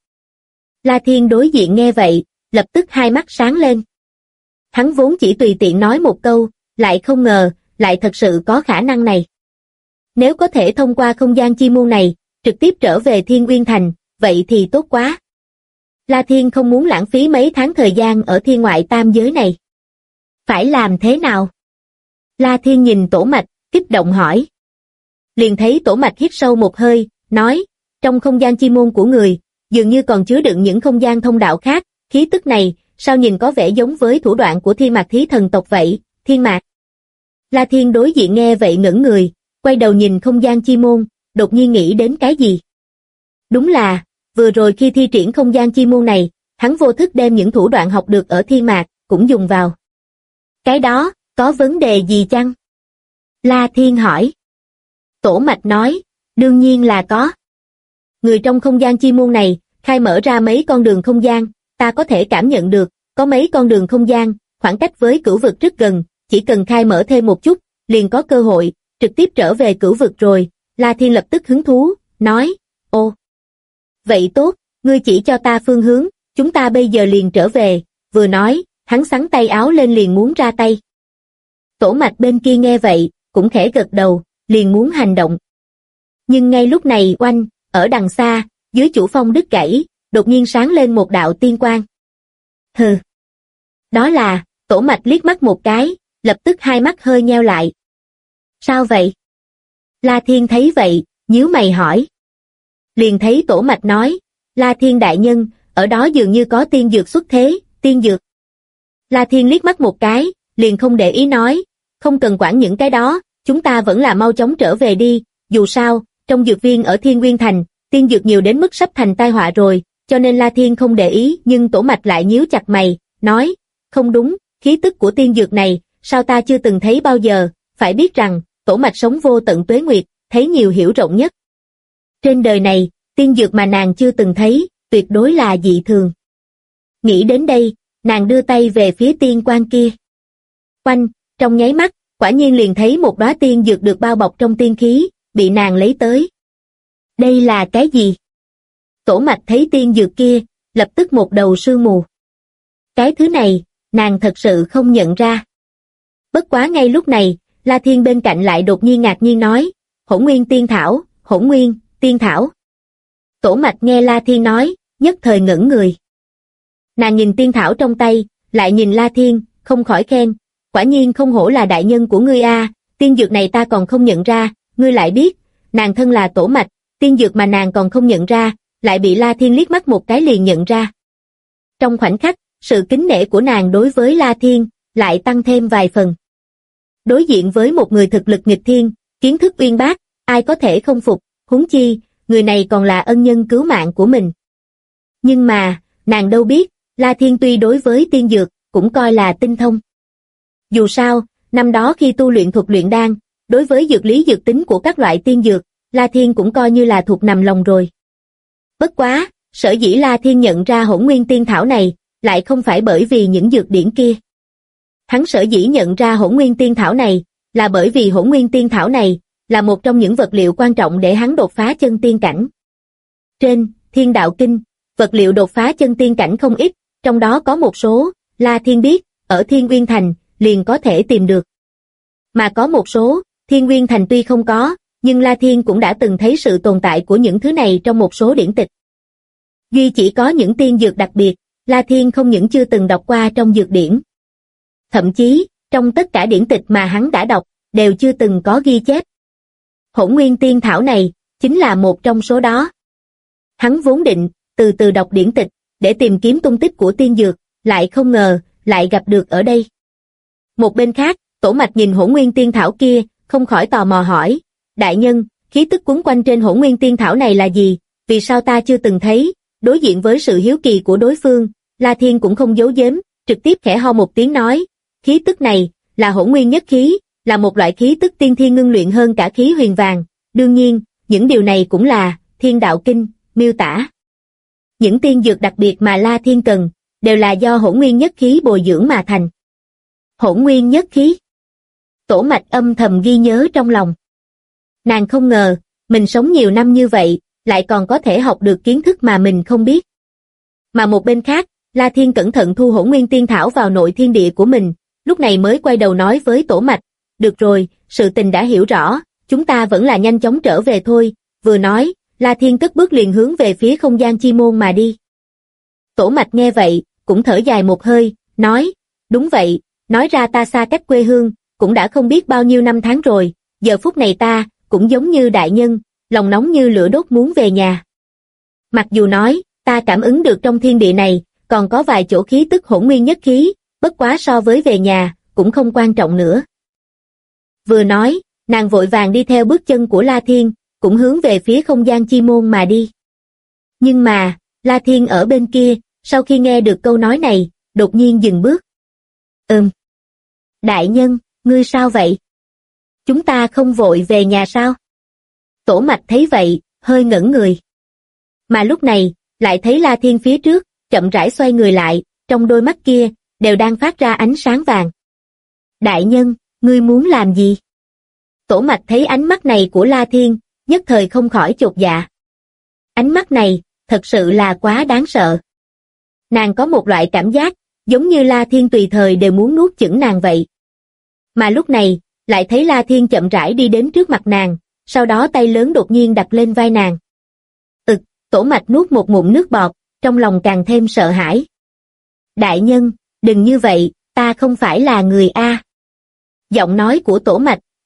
La Thiên đối diện nghe vậy, lập tức hai mắt sáng lên. Hắn vốn chỉ tùy tiện nói một câu, lại không ngờ, lại thật sự có khả năng này. Nếu có thể thông qua không gian chi môn này, trực tiếp trở về Thiên Nguyên Thành, vậy thì tốt quá. La Thiên không muốn lãng phí mấy tháng thời gian ở thiên ngoại tam giới này. Phải làm thế nào? La Thiên nhìn Tổ Mạch, kích động hỏi. Liền thấy Tổ Mạch hít sâu một hơi, nói, trong không gian chi môn của người, dường như còn chứa đựng những không gian thông đạo khác, khí tức này, sao nhìn có vẻ giống với thủ đoạn của Thiên Mạc Thí thần tộc vậy, Thiên Mạc. La Thiên đối diện nghe vậy ngẩn người, quay đầu nhìn không gian chi môn, đột nhiên nghĩ đến cái gì. Đúng là, vừa rồi khi thi triển không gian chi môn này, hắn vô thức đem những thủ đoạn học được ở Thiên Mạc, cũng dùng vào. Cái đó, có vấn đề gì chăng? La Thiên hỏi. Tổ Mạch nói, đương nhiên là có. Người trong không gian chi môn này, khai mở ra mấy con đường không gian, ta có thể cảm nhận được, có mấy con đường không gian, khoảng cách với cửu vực rất gần, chỉ cần khai mở thêm một chút, liền có cơ hội, trực tiếp trở về cửu vực rồi. La Thiên lập tức hứng thú, nói, ô. Vậy tốt, ngươi chỉ cho ta phương hướng, chúng ta bây giờ liền trở về, vừa nói, hắn xắn tay áo lên liền muốn ra tay. Tổ Mạch bên kia nghe vậy, cũng khẽ gật đầu, liền muốn hành động. Nhưng ngay lúc này oanh, ở đằng xa, dưới chủ phong đứt gãy, đột nhiên sáng lên một đạo tiên quang. Hừ. Đó là, Tổ Mạch liếc mắt một cái, lập tức hai mắt hơi nheo lại. Sao vậy? La Thiên thấy vậy, nhíu mày hỏi. Liền thấy Tổ Mạch nói, La Thiên đại nhân, ở đó dường như có tiên dược xuất thế, tiên dược. La Thiên liếc mắt một cái, liền không để ý nói, không cần quản những cái đó, chúng ta vẫn là mau chóng trở về đi, dù sao, trong dược viên ở Thiên Nguyên Thành, tiên dược nhiều đến mức sắp thành tai họa rồi, cho nên La Thiên không để ý, nhưng Tổ Mạch lại nhíu chặt mày, nói, không đúng, khí tức của tiên dược này, sao ta chưa từng thấy bao giờ, phải biết rằng, Tổ Mạch sống vô tận tuế nguyệt, thấy nhiều hiểu rộng nhất. Trên đời này, tiên dược mà nàng chưa từng thấy, tuyệt đối là dị thường. Nghĩ đến đây, nàng đưa tay về phía tiên quan kia. Oanh, trong nháy mắt, quả nhiên liền thấy một đóa tiên dược được bao bọc trong tiên khí, bị nàng lấy tới. Đây là cái gì? Tổ Mạch thấy tiên dược kia, lập tức một đầu sương mù. Cái thứ này, nàng thật sự không nhận ra. Bất quá ngay lúc này, La Thiên bên cạnh lại đột nhiên ngạc nhiên nói, Hỗn Nguyên Tiên Thảo, Hỗn Nguyên, Tiên Thảo. Tổ Mạch nghe La Thiên nói, nhất thời ngẩn người. Nàng nhìn tiên thảo trong tay, lại nhìn La Thiên, không khỏi khen, quả nhiên không hổ là đại nhân của ngươi a, tiên dược này ta còn không nhận ra, ngươi lại biết, nàng thân là Tổ Mạch, tiên dược mà nàng còn không nhận ra, lại bị La Thiên liếc mắt một cái liền nhận ra. Trong khoảnh khắc, sự kính nể của nàng đối với La Thiên, lại tăng thêm vài phần. Đối diện với một người thực lực nghịch thiên, kiến thức uyên bác, ai có thể không phục, huống chi, người này còn là ân nhân cứu mạng của mình. Nhưng mà, nàng đâu biết, La Thiên tuy đối với tiên dược, cũng coi là tinh thông. Dù sao, năm đó khi tu luyện thuật luyện đan, đối với dược lý dược tính của các loại tiên dược, La Thiên cũng coi như là thuộc nằm lòng rồi. Bất quá, sở dĩ La Thiên nhận ra Hỗn Nguyên Tiên Thảo này, lại không phải bởi vì những dược điển kia. Hắn sở dĩ nhận ra Hỗn Nguyên Tiên Thảo này, là bởi vì Hỗn Nguyên Tiên Thảo này, là một trong những vật liệu quan trọng để hắn đột phá chân tiên cảnh. Trên Thiên Đạo Kinh, vật liệu đột phá chân tiên cảnh không ít, trong đó có một số, La Thiên biết, ở Thiên Nguyên Thành, liền có thể tìm được. Mà có một số, Thiên Nguyên Thành tuy không có, nhưng La Thiên cũng đã từng thấy sự tồn tại của những thứ này trong một số điển tịch. Duy chỉ có những tiên dược đặc biệt, La Thiên không những chưa từng đọc qua trong dược điển. Thậm chí, trong tất cả điển tịch mà hắn đã đọc, đều chưa từng có ghi chép. Hỗn Nguyên Tiên Thảo này, chính là một trong số đó. Hắn vốn định, từ từ đọc điển tịch, để tìm kiếm tung tích của tiên dược, lại không ngờ, lại gặp được ở đây. Một bên khác, Tổ Mạch nhìn Hỗn Nguyên Tiên Thảo kia, không khỏi tò mò hỏi, đại nhân, khí tức quấn quanh trên Hỗn Nguyên Tiên Thảo này là gì, vì sao ta chưa từng thấy, đối diện với sự hiếu kỳ của đối phương, La Thiên cũng không giấu giếm, trực tiếp khẽ ho một tiếng nói, khí tức này, là Hỗn Nguyên nhất khí, là một loại khí tức tiên thiên ngưng luyện hơn cả khí huyền vàng, đương nhiên, những điều này cũng là, Thiên Đạo Kinh, miêu tả. Những tiên dược đặc biệt mà La Thiên cần, đều là do Hỗn Nguyên nhất khí bồi dưỡng mà thành. Hỗn Nguyên nhất khí. Tổ Mạch âm thầm ghi nhớ trong lòng. Nàng không ngờ, mình sống nhiều năm như vậy, lại còn có thể học được kiến thức mà mình không biết. Mà một bên khác, La Thiên cẩn thận thu Hỗn Nguyên Tiên Thảo vào nội thiên địa của mình, lúc này mới quay đầu nói với Tổ Mạch, được rồi, sự tình đã hiểu rõ, chúng ta vẫn là nhanh chóng trở về thôi, vừa nói, La Thiên cất bước liền hướng về phía không gian chi môn mà đi. Tổ Mạch nghe vậy, cũng thở dài một hơi, nói, đúng vậy, nói ra ta xa cách quê hương, cũng đã không biết bao nhiêu năm tháng rồi, giờ phút này ta, cũng giống như đại nhân, lòng nóng như lửa đốt muốn về nhà. Mặc dù nói, ta cảm ứng được trong thiên địa này, còn có vài chỗ khí tức Hỗn Nguyên nhất khí, bất quá so với về nhà, cũng không quan trọng nữa. Vừa nói, nàng vội vàng đi theo bước chân của La Thiên, cũng hướng về phía không gian chi môn mà đi. Nhưng mà, La Thiên ở bên kia, sau khi nghe được câu nói này, đột nhiên dừng bước. Đại nhân, ngươi sao vậy? Chúng ta không vội về nhà sao? Tổ Mạch thấy vậy, hơi ngẩn người. Mà lúc này, lại thấy La Thiên phía trước, chậm rãi xoay người lại, trong đôi mắt kia, đều đang phát ra ánh sáng vàng. Đại nhân, ngươi muốn làm gì? Tổ Mạch thấy ánh mắt này của La Thiên, nhất thời không khỏi chột dạ. Ánh mắt này, thật sự là quá đáng sợ. Nàng có một loại cảm giác, giống như La Thiên tùy thời đều muốn nuốt chửng nàng vậy. Mà lúc này, lại thấy La Thiên chậm rãi đi đến trước mặt nàng, sau đó tay lớn đột nhiên đặt lên vai nàng. Tổ Mạch nuốt một ngụm nước bọt, trong lòng càng thêm sợ hãi. Đại nhân, đừng như vậy, ta không phải là người A. Giọng nói của Tổ Mạch,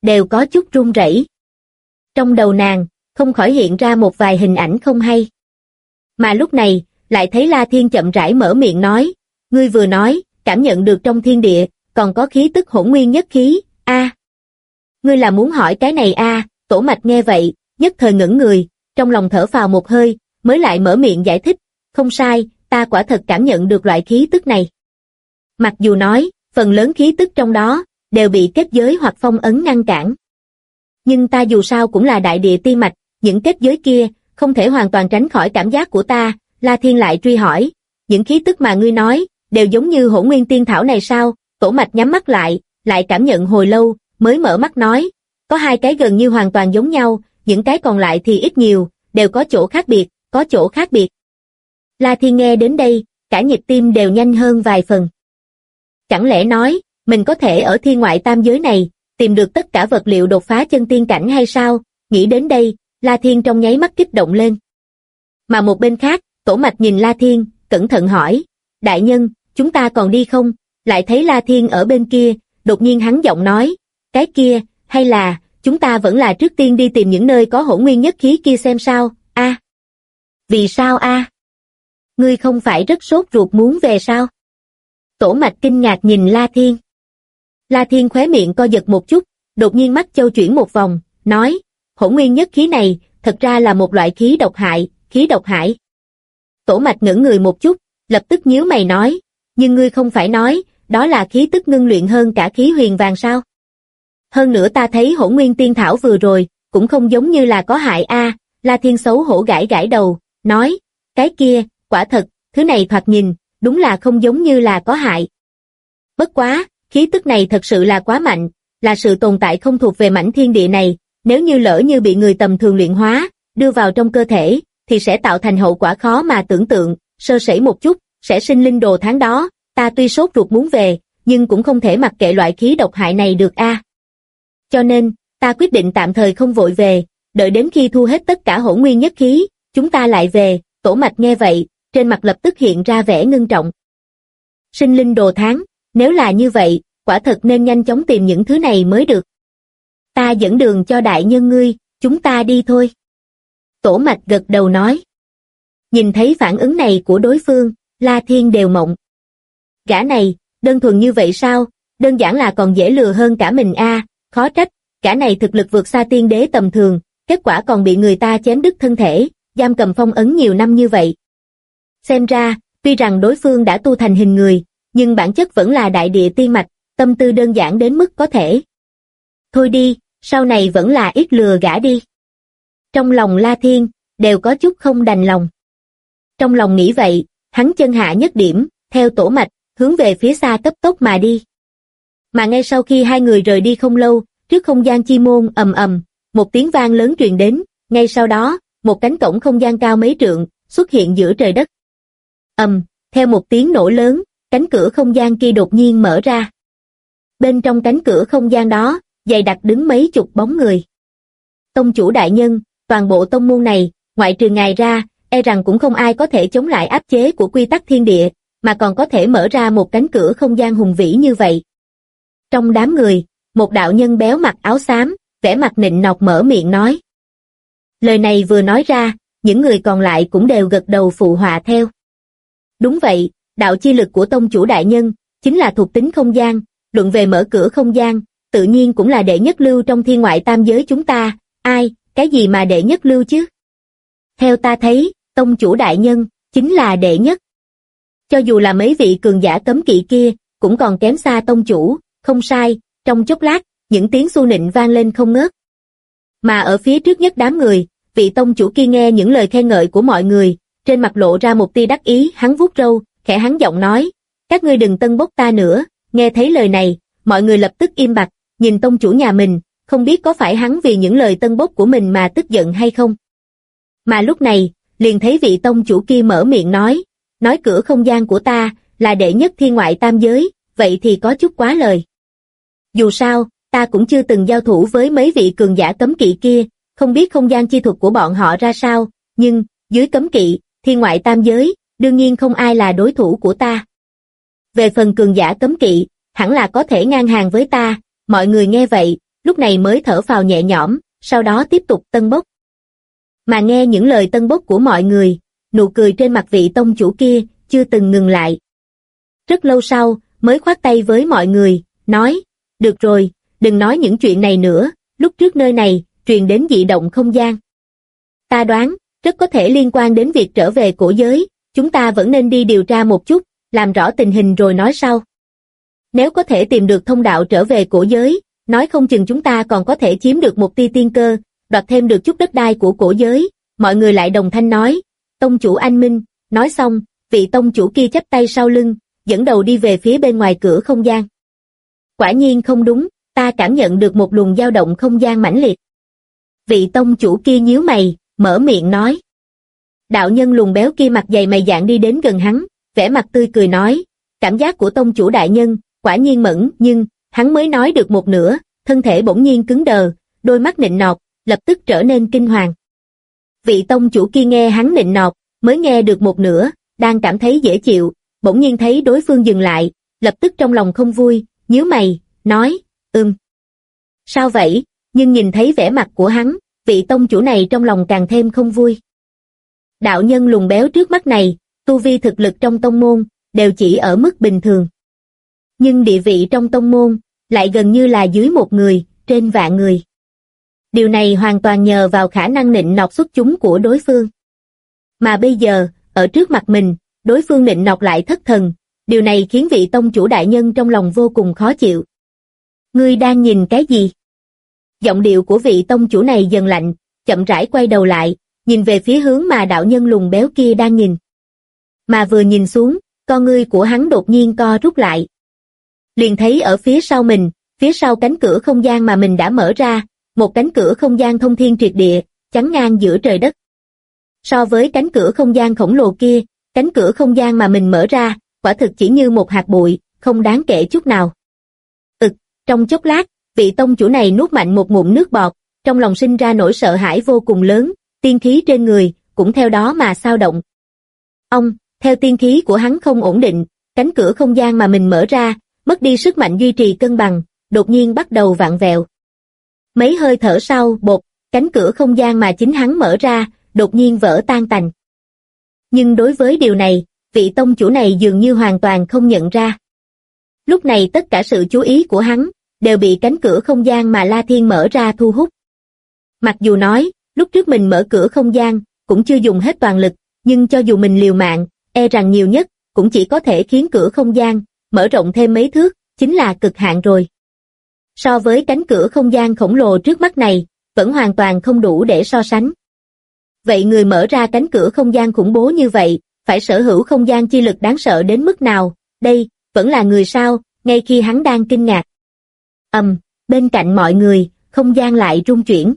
đều có chút run rẩy. Trong đầu nàng, không khỏi hiện ra một vài hình ảnh không hay. Mà lúc này, lại thấy La Thiên chậm rãi mở miệng nói, ngươi vừa nói, cảm nhận được trong thiên địa, còn có khí tức hỗn nguyên nhất khí, ngươi là muốn hỏi cái này Tổ Mạch nghe vậy, nhất thời ngẩn người, trong lòng thở phào một hơi, mới lại mở miệng giải thích, không sai, ta quả thật cảm nhận được loại khí tức này. Mặc dù nói, phần lớn khí tức trong đó, đều bị kết giới hoặc phong ấn ngăn cản. Nhưng ta dù sao cũng là đại địa tiên mạch, những kết giới kia, không thể hoàn toàn tránh khỏi cảm giác của ta. La Thiên lại truy hỏi, những khí tức mà ngươi nói, đều giống như hỗn nguyên tiên thảo này sao? Tổ Mạch nhắm mắt lại cảm nhận hồi lâu, mới mở mắt nói, có hai cái gần như hoàn toàn giống nhau, những cái còn lại thì ít nhiều, đều có chỗ khác biệt. La Thiên nghe đến đây, cả nhịp tim đều nhanh hơn vài phần. Chẳng lẽ nói, mình có thể ở thiên ngoại tam giới này, tìm được tất cả vật liệu đột phá chân tiên cảnh hay sao? Nghĩ đến đây, La Thiên trong nháy mắt kích động lên. Mà một bên khác, Tổ Mạch nhìn La Thiên, cẩn thận hỏi, đại nhân, chúng ta còn đi không? Lại thấy La Thiên ở bên kia, đột nhiên hắn giọng nói, cái kia, hay là, chúng ta vẫn là trước tiên đi tìm những nơi có hỗn nguyên nhất khí kia xem sao, Vì sao Ngươi không phải rất sốt ruột muốn về sao? Tổ Mạch kinh ngạc nhìn La Thiên. La Thiên khóe miệng co giật một chút, đột nhiên mắt châu chuyển một vòng, nói, hỗn nguyên nhất khí này, thật ra là một loại khí độc hại. Tổ Mạch ngẩn người một chút, lập tức nhíu mày nói, nhưng ngươi không phải nói, đó là khí tức ngưng luyện hơn cả khí huyền vàng sao? Hơn nữa ta thấy hỗn nguyên tiên thảo vừa rồi, cũng không giống như là có hại La Thiên xấu hổ gãi đầu, nói, cái kia, quả thật, thứ này thoạt nhìn, đúng là không giống như là có hại. Bất quá, khí tức này thật sự là quá mạnh, là sự tồn tại không thuộc về mảnh thiên địa này, nếu như lỡ như bị người tầm thường luyện hóa, đưa vào trong cơ thể, thì sẽ tạo thành hậu quả khó mà tưởng tượng, sơ sẩy một chút, sẽ sinh linh đồ tháng đó, ta tuy sốt ruột muốn về, nhưng cũng không thể mặc kệ loại khí độc hại này được Cho nên, ta quyết định tạm thời không vội về, đợi đến khi thu hết tất cả hỗn nguyên nhất khí, chúng ta lại về. Tổ Mạch nghe vậy, trên mặt lập tức hiện ra vẻ ngưng trọng. Sinh linh đồ tháng, nếu là như vậy, quả thật nên nhanh chóng tìm những thứ này mới được. Ta dẫn đường cho đại nhân ngươi, chúng ta đi thôi. Tổ Mạch gật đầu nói. Nhìn thấy phản ứng này của đối phương, La Thiên đều mộng. Gã này, đơn thuần như vậy sao, đơn giản là còn dễ lừa hơn cả mình khó trách, gã này thực lực vượt xa tiên đế tầm thường, kết quả còn bị người ta chém đứt thân thể, giam cầm phong ấn nhiều năm như vậy. Xem ra, tuy rằng đối phương đã tu thành hình người, nhưng bản chất vẫn là đại địa tiên mạch, tâm tư đơn giản đến mức có thể. Thôi đi, sau này vẫn là ít lừa gã đi. Trong lòng La Thiên, đều có chút không đành lòng. Trong lòng nghĩ vậy, hắn chân hạ nhất điểm, theo Tổ Mạch, hướng về phía xa cấp tốc mà đi. Mà ngay sau khi hai người rời đi không lâu, trước không gian chi môn ầm, một tiếng vang lớn truyền đến, ngay sau đó, một cánh cổng không gian cao mấy trượng, xuất hiện giữa trời đất. Theo một tiếng nổ lớn, cánh cửa không gian kia đột nhiên mở ra. Bên trong cánh cửa không gian đó, dày đặc đứng mấy chục bóng người. Tông chủ đại nhân, toàn bộ tông môn này, ngoại trừ ngài ra, e rằng cũng không ai có thể chống lại áp chế của quy tắc thiên địa, mà còn có thể mở ra một cánh cửa không gian hùng vĩ như vậy. Trong đám người, một đạo nhân béo mặc áo xám, vẻ mặt nịnh nọt mở miệng nói. Lời này vừa nói ra, những người còn lại cũng đều gật đầu phụ họa theo. Đúng vậy, đạo chi lực của tông chủ đại nhân, chính là thuộc tính không gian, luận về mở cửa không gian, tự nhiên cũng là đệ nhất lưu trong thiên ngoại tam giới chúng ta, cái gì mà đệ nhất lưu chứ? Theo ta thấy, tông chủ đại nhân, chính là đệ nhất. Cho dù là mấy vị cường giả cấm kỵ kia, cũng còn kém xa tông chủ, không sai, trong chốc lát, những tiếng xu nịnh vang lên không ngớt. Mà ở phía trước nhất đám người, vị tông chủ kia nghe những lời khen ngợi của mọi người, trên mặt lộ ra một tia đắc ý, hắn vuốt râu, khẽ hắn giọng nói, các ngươi đừng tân bốc ta nữa. Nghe thấy lời này, mọi người lập tức im bặt, nhìn tông chủ nhà mình, không biết có phải hắn vì những lời tân bốc của mình mà tức giận hay không. Mà lúc này, liền thấy vị tông chủ kia mở miệng nói cửa không gian của ta, là đệ nhất thiên ngoại tam giới, vậy thì có chút quá lời. Dù sao, ta cũng chưa từng giao thủ với mấy vị cường giả cấm kỵ kia, không biết không gian chi thuật của bọn họ ra sao, nhưng, dưới cấm kỵ, thiên ngoại tam giới, đương nhiên không ai là đối thủ của ta. Về phần cường giả cấm kỵ, hẳn là có thể ngang hàng với ta. Mọi người nghe vậy, lúc này mới thở phào nhẹ nhõm, sau đó tiếp tục tân bốc. Mà nghe những lời tân bốc của mọi người, nụ cười trên mặt vị tông chủ kia chưa từng ngừng lại. Rất lâu sau, mới khoát tay với mọi người, nói, được rồi, đừng nói những chuyện này nữa, lúc trước nơi này, truyền đến dị động không gian. Ta đoán, rất có thể liên quan đến việc trở về cổ giới, chúng ta vẫn nên đi điều tra một chút, làm rõ tình hình rồi nói sau. Nếu có thể tìm được thông đạo trở về cổ giới, nói không chừng chúng ta còn có thể chiếm được một tia tiên cơ, đoạt thêm được chút đất đai của cổ giới. Mọi người lại đồng thanh nói, tông chủ anh minh. Nói xong, vị tông chủ kia chắp tay sau lưng, dẫn đầu đi về phía bên ngoài cửa không gian. Quả nhiên không đúng, ta cảm nhận được một luồng dao động không gian mãnh liệt. Vị tông chủ kia nhíu mày, mở miệng nói. Đạo nhân lùn béo kia mặt dày mày dạn đi đến gần hắn, vẻ mặt tươi cười nói, cảm giác của tông chủ đại nhân, quả nhiên mẫn, nhưng, hắn mới nói được một nửa, thân thể bỗng nhiên cứng đờ, đôi mắt nịnh nọt, lập tức trở nên kinh hoàng. Vị tông chủ kia nghe hắn nịnh nọt, mới nghe được một nửa, đang cảm thấy dễ chịu, bỗng nhiên thấy đối phương dừng lại, lập tức trong lòng không vui, nhíu mày, nói, sao vậy, nhưng nhìn thấy vẻ mặt của hắn, vị tông chủ này trong lòng càng thêm không vui. Đạo nhân lùn béo trước mắt này, tu vi thực lực trong tông môn, đều chỉ ở mức bình thường. Nhưng địa vị trong tông môn, lại gần như là dưới một người, trên vạn người. Điều này hoàn toàn nhờ vào khả năng nịnh nọt xuất chúng của đối phương. Mà bây giờ, ở trước mặt mình, đối phương nịnh nọt lại thất thần, điều này khiến vị tông chủ đại nhân trong lòng vô cùng khó chịu. Ngươi đang nhìn cái gì? Giọng điệu của vị tông chủ này dần lạnh, chậm rãi quay đầu lại, nhìn về phía hướng mà đạo nhân lùn béo kia đang nhìn. Mà vừa nhìn xuống, con ngươi của hắn đột nhiên co rút lại. Liền thấy ở phía sau mình, phía sau cánh cửa không gian mà mình đã mở ra, một cánh cửa không gian thông thiên triệt địa, chắn ngang giữa trời đất. So với cánh cửa không gian khổng lồ kia, cánh cửa không gian mà mình mở ra, quả thực chỉ như một hạt bụi, không đáng kể chút nào. Trong chốc lát, vị tông chủ này nuốt mạnh một ngụm nước bọt, trong lòng sinh ra nỗi sợ hãi vô cùng lớn, tiên khí trên người, cũng theo đó mà xao động. Theo tiên khí của hắn không ổn định, cánh cửa không gian mà mình mở ra, mất đi sức mạnh duy trì cân bằng, đột nhiên bắt đầu vặn vẹo. Mấy hơi thở sau, bột, cánh cửa không gian mà chính hắn mở ra, đột nhiên vỡ tan tành. Nhưng đối với điều này, vị tông chủ này dường như hoàn toàn không nhận ra. Lúc này tất cả sự chú ý của hắn, đều bị cánh cửa không gian mà La Thiên mở ra thu hút. Mặc dù nói, lúc trước mình mở cửa không gian, cũng chưa dùng hết toàn lực, nhưng cho dù mình liều mạng, e rằng nhiều nhất, cũng chỉ có thể khiến cửa không gian, mở rộng thêm mấy thước, chính là cực hạn rồi. So với cánh cửa không gian khổng lồ trước mắt này, vẫn hoàn toàn không đủ để so sánh. Vậy người mở ra cánh cửa không gian khủng bố như vậy, phải sở hữu không gian chi lực đáng sợ đến mức nào, đây, vẫn là người sao, ngay khi hắn đang kinh ngạc. Bên cạnh mọi người, không gian lại rung chuyển.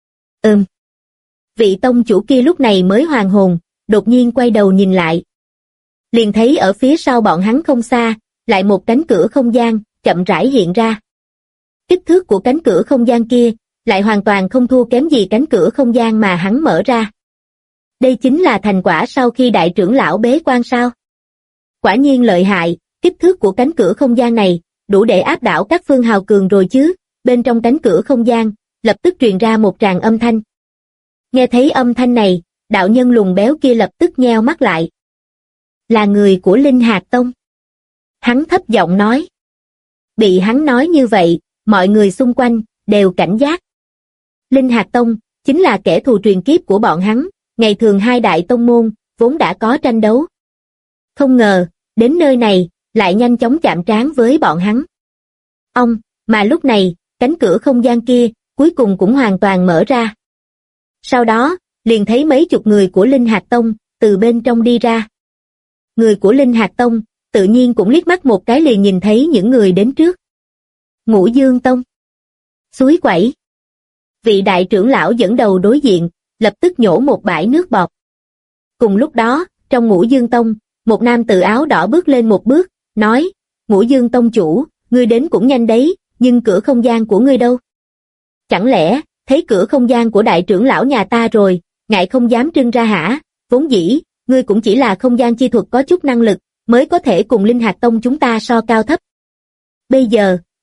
Vị tông chủ kia lúc này mới hoàn hồn, đột nhiên quay đầu nhìn lại. Liền thấy ở phía sau bọn hắn không xa, lại một cánh cửa không gian, chậm rãi hiện ra. Kích thước của cánh cửa không gian kia, lại hoàn toàn không thua kém gì cánh cửa không gian mà hắn mở ra. Đây chính là thành quả sau khi đại trưởng lão bế quan sao? Quả nhiên lợi hại, kích thước của cánh cửa không gian này, đủ để áp đảo các phương hào cường rồi chứ. Bên trong cánh cửa không gian, lập tức truyền ra một tràng âm thanh. Nghe thấy âm thanh này, đạo nhân lùn béo kia lập tức nheo mắt lại. Là người của Linh Hạt Tông. Hắn thấp giọng nói. Bị hắn nói như vậy, mọi người xung quanh, đều cảnh giác. Linh Hạt Tông, chính là kẻ thù truyền kiếp của bọn hắn, ngày thường hai đại tông môn, vốn đã có tranh đấu. Không ngờ, đến nơi này, lại nhanh chóng chạm trán với bọn hắn. Mà lúc này, cánh cửa không gian kia, cuối cùng cũng hoàn toàn mở ra. Sau đó, liền thấy mấy chục người của Linh Hạt Tông, từ bên trong đi ra. Người của Linh Hạt Tông, tự nhiên cũng liếc mắt một cái liền nhìn thấy những người đến trước. Ngũ Dương Tông. Suối quẩy. Vị đại trưởng lão dẫn đầu đối diện, lập tức nhổ một bãi nước bọt. Cùng lúc đó, trong Ngũ Dương Tông, một nam tử áo đỏ bước lên một bước, nói, Ngũ Dương Tông chủ, ngươi đến cũng nhanh đấy, nhưng cửa không gian của ngươi đâu? Chẳng lẽ, thấy cửa không gian của đại trưởng lão nhà ta rồi, ngại không dám trưng ra hả? Vốn dĩ, ngươi cũng chỉ là không gian chi thuật có chút năng lực, mới có thể cùng Linh Hạt Tông chúng ta so cao thấp. Bây giờ,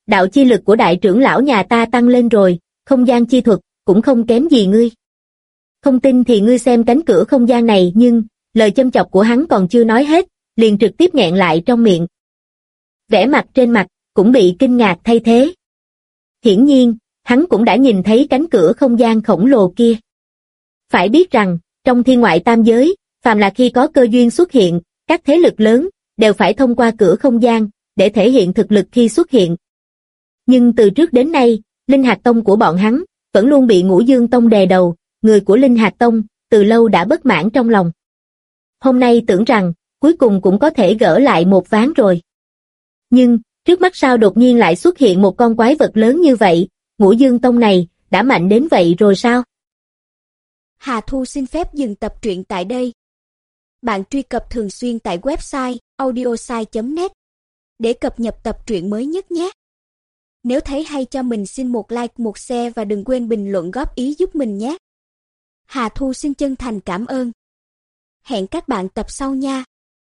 đạo chi lực của đại trưởng lão nhà ta tăng lên rồi, không gian chi thuật cũng không kém gì ngươi. Không tin thì ngươi xem cánh cửa không gian này, nhưng lời châm chọc của hắn còn chưa nói hết, liền trực tiếp nghẹn lại trong miệng. Vẻ mặt trên mặt cũng bị kinh ngạc thay thế. Hiển nhiên, hắn cũng đã nhìn thấy cánh cửa không gian khổng lồ kia. Phải biết rằng, trong thiên ngoại tam giới, phàm là khi có cơ duyên xuất hiện, các thế lực lớn đều phải thông qua cửa không gian để thể hiện thực lực khi xuất hiện. Nhưng từ trước đến nay, Linh Hạt Tông của bọn hắn vẫn luôn bị Ngũ Dương Tông đè đầu, người của Linh Hạt Tông từ lâu đã bất mãn trong lòng. Hôm nay tưởng rằng cuối cùng cũng có thể gỡ lại một ván rồi. Nhưng, trước mắt sao đột nhiên lại xuất hiện một con quái vật lớn như vậy, Ngũ Dương Tông này đã mạnh đến vậy rồi sao? Hà Thu xin phép dừng tập truyện tại đây. Bạn truy cập thường xuyên tại website audiosai.net để cập nhật tập truyện mới nhất nhé. Nếu thấy hay cho mình xin một like, một share và đừng quên bình luận góp ý giúp mình nhé. Hà Thu xin chân thành cảm ơn. Hẹn các bạn tập sau nha.